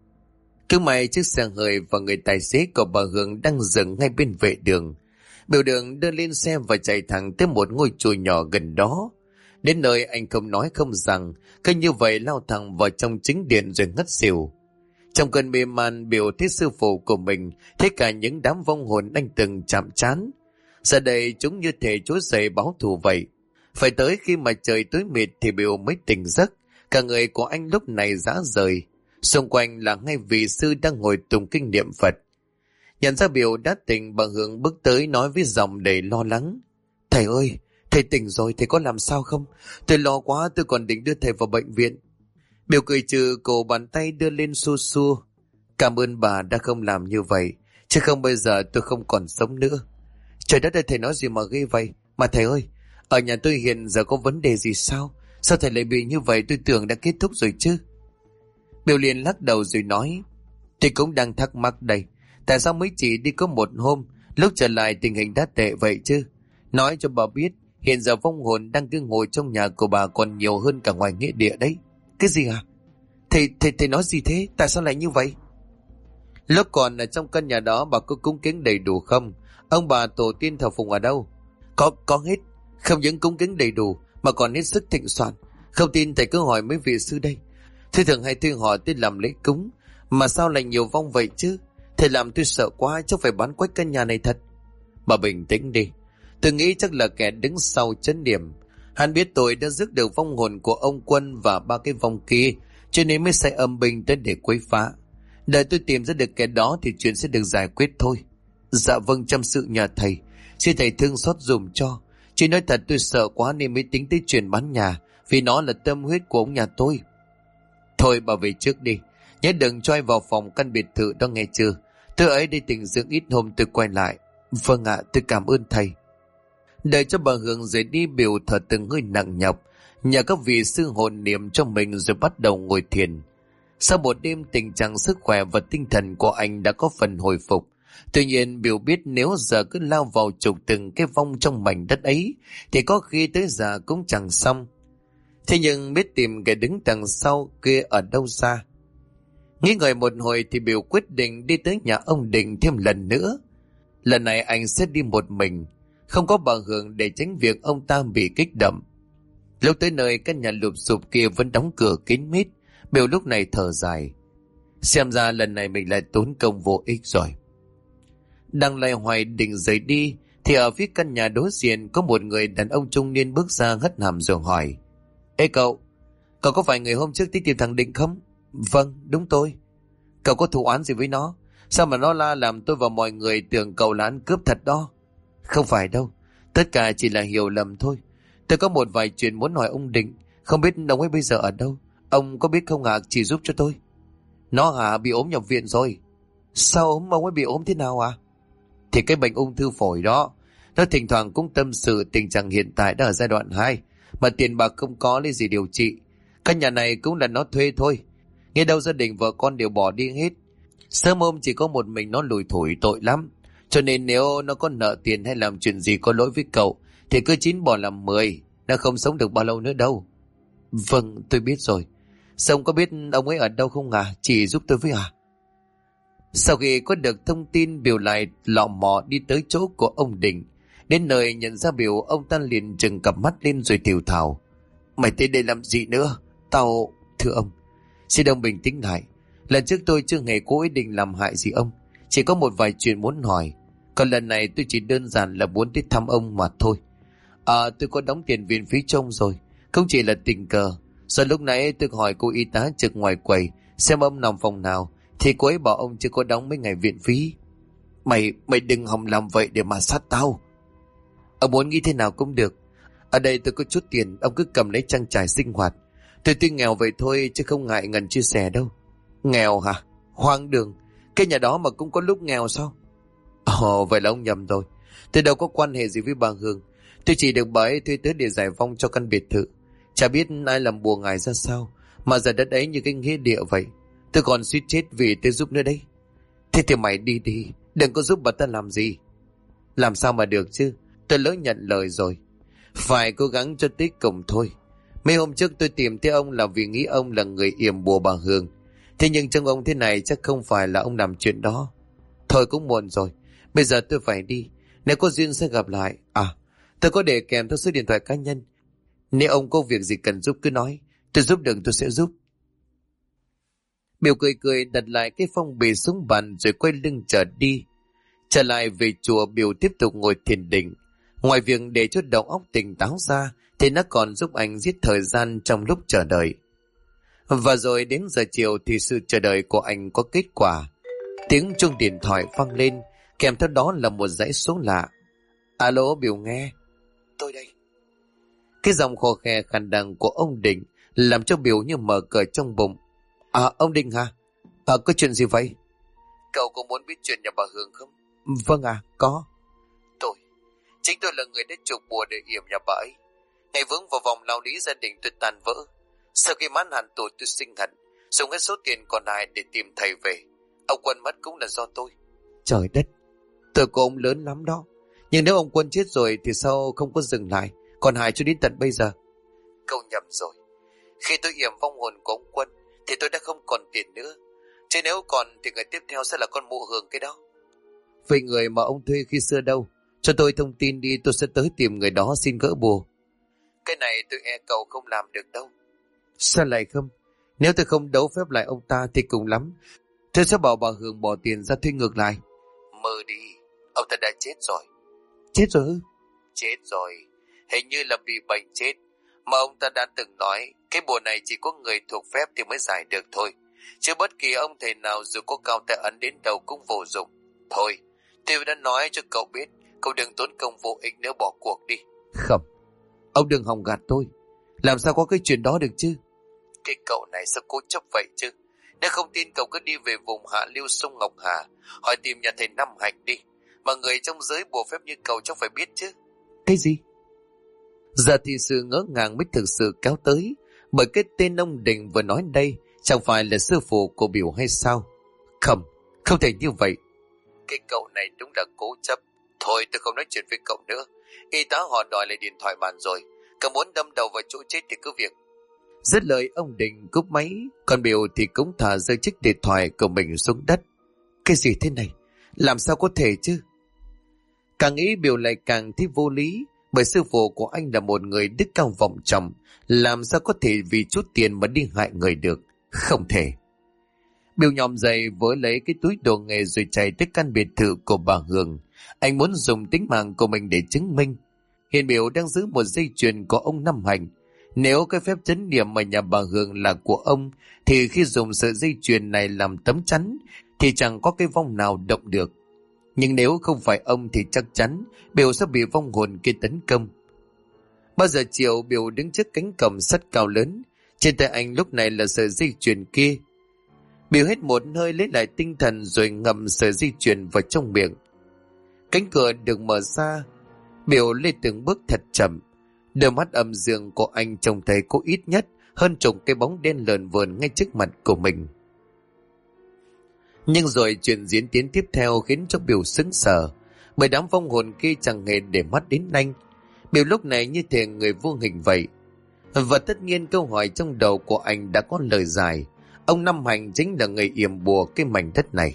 Cứ may chiếc xe hơi và người tài xế của bà Hương đang dừng ngay bên vệ đường. Biểu đường đưa lên xe và chạy thẳng tới một ngôi chùa nhỏ gần đó. Đến nơi anh không nói không rằng, cứ như vậy lao thẳng vào trong chính điện rồi ngất xỉu. Trong cơn mê man, Biểu thấy sư phụ của mình, thấy cả những đám vong hồn anh từng chạm trán. Giờ đây chúng như thể trỗi dậy báo thù vậy. Phải tới khi mà trời tối mịt thì Biểu mới tỉnh giấc. Cả người của anh lúc này rã rời. Xung quanh là ngay vị sư đang ngồi tụng kinh niệm Phật. Nhận ra Biểu đã tỉnh, bà Hương bước tới nói với giọng đầy lo lắng: Thầy ơi, thầy tỉnh rồi, thầy có làm sao không? Tôi lo quá, tôi còn định đưa thầy vào bệnh viện. Biểu cười trừ, cổ bàn tay đưa lên xua xua: Cảm ơn bà đã không làm như vậy, chứ không bây giờ tôi không còn sống nữa. Trời đất ơi, thầy nói gì mà ghê vậy? Mà thầy ơi, ở nhà tôi hiện giờ có vấn đề gì sao? Sao thầy lại bị như vậy? Tôi tưởng đã kết thúc rồi chứ. Biểu liền lắc đầu rồi nói: Tôi cũng đang thắc mắc đây. Tại sao mới chỉ đi có một hôm, lúc trở lại tình hình đã tệ vậy chứ? Nói cho bà biết, hiện giờ vong hồn đang cứ ngồi trong nhà của bà còn nhiều hơn cả ngoài nghĩa địa đấy. Cái gì à? Thầy nói gì thế? Tại sao lại như vậy? Lúc còn ở trong căn nhà đó bà có cúng kiến đầy đủ không? Ông bà tổ tiên thờ phụng ở đâu? Có hết. Không những cúng kiến đầy đủ mà còn hết sức thịnh soạn. Không tin thầy cứ hỏi mấy vị sư đây. Thầy thường hay thuê họ tới làm lễ cúng, mà sao lại nhiều vong vậy chứ? Thầy làm tôi sợ quá, chắc phải bán quách căn nhà này thật. Bà bình tĩnh đi. Tôi nghĩ chắc là kẻ đứng sau chấn điểm. Hắn biết tôi đã rước được vong hồn của ông Quân và ba cái vong kia, cho nên mới sai âm binh tới để quấy phá. Đợi tôi tìm ra được kẻ đó thì chuyện sẽ được giải quyết thôi. Dạ vâng, chăm sự nhờ thầy. Xin thầy thương xót dùm cho. Chỉ nói thật tôi sợ quá nên mới tính tới chuyện bán nhà, vì nó là tâm huyết của ông nhà tôi. Thôi bà về trước đi. Nhớ đừng cho ai vào phòng căn biệt thự đó, nghe chưa? Tôi ấy đi tỉnh dưỡng ít hôm tôi quay lại. Vâng ạ, tôi cảm ơn thầy. Đợi cho bà Hương rời đi, Biểu thở từng hơi nặng nhọc, nhờ các vị sư hồn niệm cho mình rồi bắt đầu ngồi thiền. Sau một đêm, tình trạng sức khỏe và tinh thần của anh đã có phần hồi phục. Tuy nhiên Biểu biết nếu giờ cứ lao vào trục từng cái vong trong mảnh đất ấy thì có khi tới già cũng chẳng xong. Thế nhưng biết tìm kẻ đứng đằng sau kia ở đâu ra. Nghĩ ngợi một hồi thì Biểu quyết định đi tới nhà ông Định thêm lần nữa. Lần này anh sẽ đi một mình, không có bà Hương để tránh việc ông ta bị kích động. Lúc tới nơi, căn nhà lụp xụp kia vẫn đóng cửa kín mít. Biểu lúc này thở dài. Xem ra lần này mình lại tốn công vô ích rồi. Đang loay hoay định rời đi thì ở phía căn nhà đối diện có một người đàn ông trung niên bước ra hất hàm rồi hỏi: Ê cậu có phải người hôm trước đi tìm thằng Định không? Vâng, đúng tôi. Cậu có thù oán gì với nó? Sao mà nó la làm tôi và mọi người tưởng cậu là ăn cướp thật đó. Không phải đâu, tất cả chỉ là hiểu lầm thôi. Tôi có một vài chuyện muốn hỏi ông Định, không biết ông ấy bây giờ ở đâu. Ông có biết không hả, chỉ giúp cho tôi. Nó hả, bị ốm nhập viện rồi. Sao ông ấy bị ốm thế nào à? Thì cái bệnh ung thư phổi đó. Nó thỉnh thoảng cũng tâm sự tình trạng hiện tại đã ở giai đoạn 2, mà tiền bạc không có lấy gì điều trị. Căn nhà này cũng là nó thuê thôi. Nghe đâu gia đình vợ con đều bỏ đi hết. Sớm hôm chỉ có một mình nó lủi thủi tội lắm. Cho nên nếu nó có nợ tiền hay làm chuyện gì có lỗi với cậu thì cứ 9 bỏ làm 10. Nó không sống được bao lâu nữa đâu. Vâng, tôi biết rồi. Xong có biết ông ấy ở đâu không à? Chỉ giúp tôi với à? Sau khi có được thông tin, Biểu lại lọ mò đi tới chỗ của ông Định. Đến nơi nhận ra Biểu, ông ta liền trừng cặp mắt lên rồi thều thào: Mày tới đây làm gì nữa? Thưa ông, xin ông bình tĩnh lại. Lần trước tôi chưa hề cố ý định làm hại gì ông, chỉ có một vài chuyện muốn hỏi. Còn lần này tôi chỉ đơn giản là muốn đến thăm ông mà thôi. Tôi có đóng tiền viện phí cho ông rồi, không chỉ là tình cờ. Rồi lúc nãy tôi hỏi cô y tá trực ngoài quầy xem ông nằm phòng nào, thì cô ấy bảo ông chưa có đóng mấy ngày viện phí. Mày đừng hòng làm vậy để mà sát tao. Ông muốn nghĩ thế nào cũng được. Ở đây tôi có chút tiền, ông cứ cầm lấy trang trải sinh hoạt. Tôi tuy nghèo vậy thôi chứ không ngại ngần chia sẻ đâu. Nghèo hả? Hoang đường. Cái nhà đó mà cũng có lúc nghèo sao? Vậy là ông nhầm rồi. Tôi đâu có quan hệ gì với bà Hương. Tôi chỉ được bà ấy thuê tới để giải vong cho căn biệt thự. Chả biết ai làm bùa ngài ra sao mà giờ đất ấy như cái nghĩa địa vậy. Tôi còn suýt chết vì tôi giúp nữa đấy. Thế thì mày đi đi, đừng có giúp bà ta làm gì. Làm sao mà được chứ, tôi lỡ nhận lời rồi. Phải cố gắng cho tới cùng thôi. Mấy hôm trước tôi tìm thấy ông là vì nghĩ ông là người yểm bùa bà Hương. Thế nhưng trong ông thế này chắc không phải là ông làm chuyện đó. Thôi cũng muộn rồi, bây giờ tôi phải đi. Nếu có duyên sẽ gặp lại. Tôi có để kèm theo số điện thoại cá nhân. Nếu ông có việc gì cần giúp cứ nói, tôi giúp được tôi sẽ giúp. Biểu cười cười đặt lại cái phong bì xuống bàn rồi quay lưng trở đi. Trở lại về chùa, Biểu tiếp tục ngồi thiền định. Ngoài việc để cho đầu óc tỉnh táo ra thì nó còn giúp anh giết thời gian trong lúc chờ đợi. Và rồi đến giờ chiều thì sự chờ đợi của anh có kết quả. Tiếng chuông điện thoại vang lên, kèm theo đó là một dãy số lạ. Alo, Biểu nghe. Tôi đây. Cái giọng khò khè khàn đặc của ông Định làm cho Biểu như mở cờ trong bụng. Ông Định hả? Có chuyện gì vậy? Cậu có muốn biết chuyện nhà bà Hương không? Vâng có. Chính tôi là người đã chụp bùa để yểm nhà bà ấy. Ngày vướng vào vòng lao lý gia đình tôi tan vỡ. Sau khi mãn hạn tù tôi sinh hận, dùng hết số tiền còn lại để tìm thầy về. Ông Quân mất cũng là do tôi. Trời đất, tôi của ông lớn lắm đó. Nhưng nếu ông Quân chết rồi thì sao không có dừng lại, còn hại cho đến tận bây giờ? Cậu nhầm rồi. Khi tôi yểm vong hồn của ông Quân thì tôi đã không còn tiền nữa. Chứ nếu còn thì người tiếp theo sẽ là con mụ Hương cái đó. Vậy người mà ông thuê khi xưa đâu? Cho tôi thông tin đi, tôi sẽ tới tìm người đó xin gỡ bùa. Cái này tôi e cậu không làm được đâu. Sao lại không? Nếu tôi không đấu phép lại ông ta thì cùng lắm tôi sẽ bảo bà Hương bỏ tiền ra thuê ngược lại. Mơ đi, ông ta đã chết rồi. Chết rồi ư? Chết rồi, hình như là bị bệnh chết. Mà ông ta đã từng nói cái bùa này chỉ có người thuộc phép thì mới giải được thôi, chứ bất kỳ ông thầy nào dù có cao tay ấn đến đầu cũng vô dụng. Thôi, tôi đã nói cho cậu biết, cậu đừng tốn công vô ích nữa, bỏ cuộc đi. Không, ông đừng hòng gạt tôi. Làm sao có cái chuyện đó được chứ? Cái cậu này sao cố chấp vậy chứ? Nếu không tin cậu cứ đi về vùng hạ lưu sông Ngọc Hà, hỏi tìm nhà thầy Năm Hạnh đi. Mà người trong giới bùa phép như cậu chắc phải biết chứ. Cái gì? Giờ thì sự ngỡ ngàng mới thực sự kéo tới, bởi cái tên ông Định vừa nói đây chẳng phải là sư phụ của Biểu hay sao? Không, không thể như vậy. Cái cậu này đúng là cố chấp. Thôi tôi không nói chuyện với cậu nữa. Y tá họ đòi lại điện thoại bàn rồi. Cậu muốn đâm đầu vào chỗ chết thì cứ việc. Dứt lời ông Định cúp máy, còn Biểu thì cũng thả rơi chiếc điện thoại của mình xuống đất. Cái gì thế này? Làm sao có thể chứ? Càng nghĩ Biểu lại càng thấy vô lý, bởi sư phụ của anh là một người đức cao vọng trọng, làm sao có thể vì chút tiền mà đi hại người được? Không thể. Biểu nhòm dậy vớ lấy cái túi đồ nghề rồi chạy tới căn biệt thự của bà Hường. Anh muốn dùng tính mạng của mình để chứng minh. Hiện Biểu đang giữ một dây chuyền của ông Năm Hành. Nếu cái phép chấn niệm mà nhà bà Hường là của ông, thì khi dùng sợi dây chuyền này làm tấm chắn thì chẳng có cái vong nào động được. Nhưng nếu không phải ông thì chắc chắn Biểu sẽ bị vong hồn kia tấn công. Bao giờ chiều, Biểu đứng trước cánh cổng sắt cao lớn. Trên tay anh lúc này là sợi dây chuyền kia. Biểu hít một hơi lấy lại tinh thần rồi ngậm sợi dây chuyền vào trong miệng. Cánh cửa được mở ra. Biểu lên từng bước thật chậm. Đôi mắt âm dương của anh trông thấy có ít nhất hơn chục cái bóng đen lờn vờn ngay trước mặt của mình. Nhưng rồi chuyện diễn tiến tiếp theo khiến cho Biểu sững sờ, bởi đám vong hồn kia chẳng hề để mắt đến anh. Biểu lúc này như thể người vô hình vậy. Và tất nhiên câu hỏi trong đầu của anh đã có lời giải. Ông Năm Hành chính là người yểm bùa cái mảnh đất này.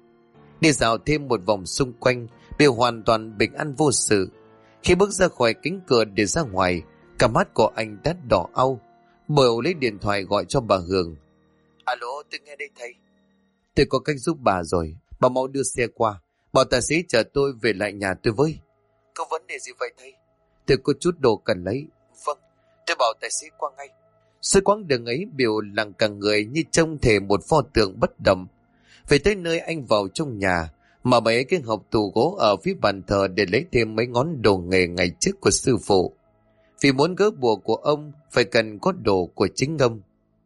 Đi dạo thêm một vòng xung quanh, Biểu hoàn toàn bình an vô sự. Khi bước ra khỏi cánh cửa để ra ngoài, cả mắt của anh đã đỏ au. Biểu lấy điện thoại gọi cho bà Hường. Alo, tôi nghe đây thầy. Tôi có cách giúp bà rồi. Bà mau đưa xe qua, bảo tài xế chở tôi về lại nhà tôi với. Có vấn đề gì vậy thầy? Tôi có chút đồ cần lấy. Vâng, tôi bảo tài xế qua ngay. Suốt quãng đường ấy, Biểu lặng cả người như trông thể một pho tượng bất động. Về tới nơi, anh vào trong nhà, mà mấy cái hộp tủ gỗ ở phía bàn thờ để lấy thêm mấy ngón đồ nghề ngày trước của sư phụ. Vì muốn gỡ bùa của ông, phải cần có đồ của chính ông.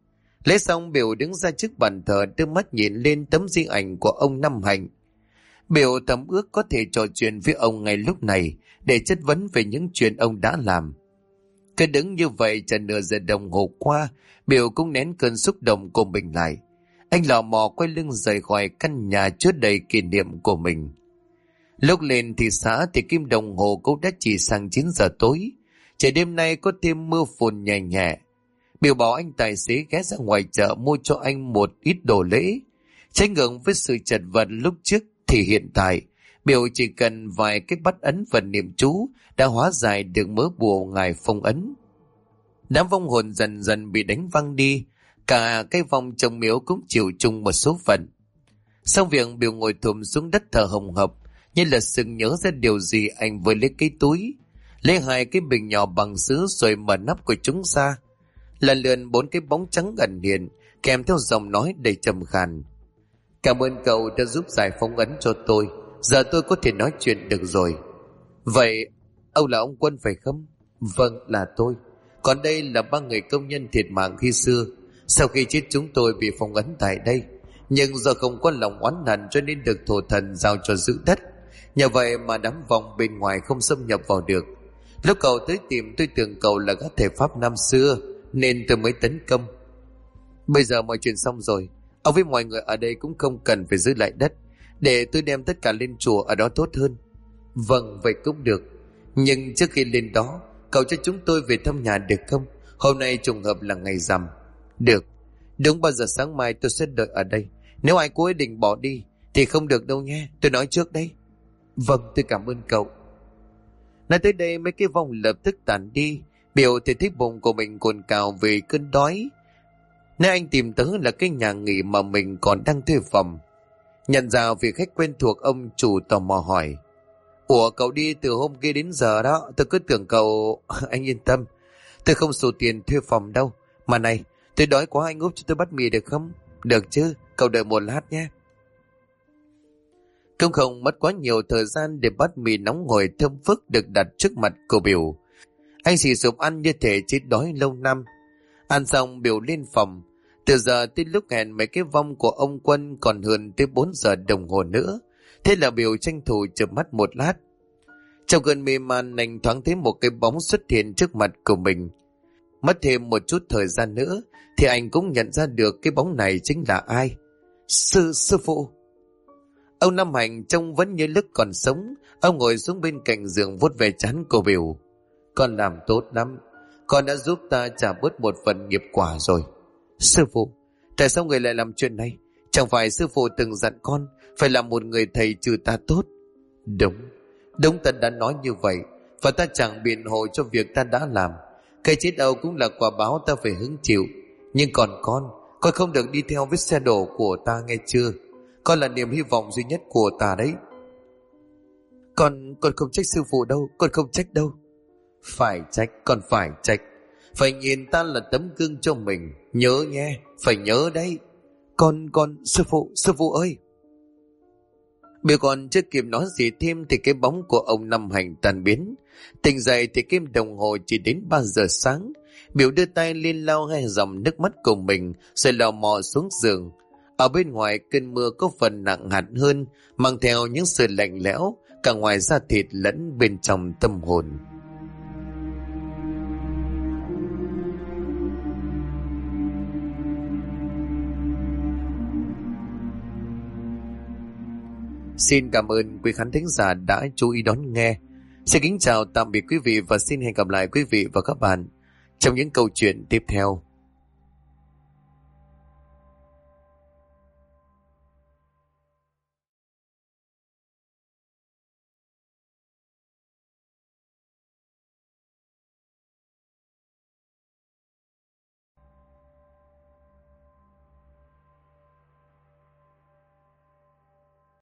Lấy xong, Biểu đứng ra trước bàn thờ, đưa mắt nhìn lên tấm di ảnh của ông Năm Hành. Biểu thầm ước có thể trò chuyện với ông ngay lúc này để chất vấn về những chuyện ông đã làm. Cứ đứng như vậy chừng nửa giờ đồng hồ qua, Biểu cũng nén cơn xúc động của mình lại. Anh lò mò quay lưng rời khỏi căn nhà chứa đầy kỷ niệm của mình. Lúc lên thị xã thì kim đồng hồ cũng đã chỉ sang 9 giờ tối. Trời đêm nay có thêm mưa phùn nhẹ nhẹ. Biểu bảo anh tài xế ghé ra ngoài chợ mua cho anh một ít đồ lễ. Trái ngược với sự chật vật lúc trước thì hiện tại, Biểu chỉ cần vài cái bắt ấn và niệm chú đã hóa giải được mớ bùa ngài phong ấn. Đám vong hồn dần dần bị đánh văng đi, cả cái vong trong miếu cũng chịu chung một số phận. Xong việc, Biểu ngồi thụm xuống đất thở hồng hộc, như là sực nhớ ra điều gì. Anh vừa lấy cái túi, lấy hai cái bình nhỏ bằng sứ rồi mở nắp của chúng ra. Lần lượt 4 cái bóng trắng ẩn hiện, kèm theo giọng nói đầy trầm khàn. Cảm ơn cậu đã giúp giải phong ấn cho tôi. Giờ tôi có thể nói chuyện được rồi. Vậy ông là ông Quân phải không? Vâng, là tôi. Còn đây là 3 người công nhân thiệt mạng khi xưa. Sau khi chết chúng tôi bị phong ấn tại đây, nhưng do không có lòng oán hận cho nên được thổ thần giao cho giữ đất. Nhờ vậy mà đám vong bên ngoài không xâm nhập vào được. Lúc cậu tới tìm, tôi tưởng cậu là các thể pháp năm xưa nên tôi mới tấn công. Bây giờ mọi chuyện xong rồi, ông với mọi người ở đây cũng không cần phải giữ lại đất, để tôi đem tất cả lên chùa ở đó tốt hơn. Vâng, vậy cũng được. Nhưng trước khi lên đó, cậu cho chúng tôi về thăm nhà được không? Hôm nay trùng hợp là ngày rằm. Được. Đúng 3 giờ sáng mai tôi sẽ đợi ở đây. Nếu ai cố ý định bỏ đi thì không được đâu nhé, tôi nói trước đấy. Vâng, tôi cảm ơn cậu. Nói tới đây, mấy cái vong lập tức tản đi. Biểu thì thấy bụng của mình cồn cào vì cơn đói, nên anh tìm tới là cái nhà nghỉ mà mình còn đang thuê phòng. Nhận ra vị khách quen thuộc, ông chủ tò mò hỏi: Ủa, cậu đi từ hôm kia đến giờ đó, tôi cứ tưởng cậu... Anh yên tâm, tôi không số tiền thuê phòng đâu. Mà này, tôi đói quá, anh úp cho tôi bát mì được không? Được chứ, cậu đợi một lát nhé. Cũng không mất quá nhiều thời gian để bát mì nóng hổi thơm phức được đặt trước mặt của Biểu. Anh xì sụp ăn như thể chết đói lâu năm. Ăn xong, Biểu lên phòng. Từ giờ tới lúc hẹn mấy cái vong của ông Quân còn hơn tới 4 giờ đồng hồ nữa. Thế là Biểu tranh thủ chợp mắt một lát. Trong cơn mê man, anh thoáng thấy một cái bóng xuất hiện trước mặt của mình. Mất thêm một chút thời gian nữa thì anh cũng nhận ra được cái bóng này chính là ai. Sư phụ. Ông Năm Hành trông vẫn như lúc còn sống. Ông ngồi xuống bên cạnh giường vuốt về trán của Biểu. Con làm tốt lắm, con đã giúp ta trả bớt một phần nghiệp quả rồi. Sư phụ, tại sao người lại làm chuyện này? Chẳng phải sư phụ từng dặn con phải làm một người thầy trừ ta tốt? Đúng ta đã nói như vậy, và ta chẳng biện hộ cho việc ta đã làm. Cái chết đâu cũng là quả báo ta phải hứng chịu. Nhưng còn Con không được đi theo vết xe đổ của ta nghe chưa? Con là niềm hy vọng duy nhất của ta đấy. Con không trách sư phụ đâu, con không trách đâu. Phải trách, con phải trách. Phải nhìn ta là tấm gương cho mình. Nhớ nhé, phải nhớ đấy. Sư phụ ơi. Biểu còn chưa kịp nói gì thêm thì cái bóng của ông Năm Hành tan biến. Tỉnh dậy thì kim đồng hồ chỉ đến 3 giờ sáng. Biểu đưa tay lên lau hai dòng nước mắt của mình rồi lò mò xuống giường. Ở bên ngoài cơn mưa có phần nặng hạt hơn, mang theo những sự lạnh lẽo cả ngoài da thịt lẫn bên trong tâm hồn. Xin cảm ơn quý khán thính giả đã chú ý đón nghe. Xin kính chào tạm biệt quý vị và xin hẹn gặp lại quý vị và các bạn trong những câu chuyện tiếp theo.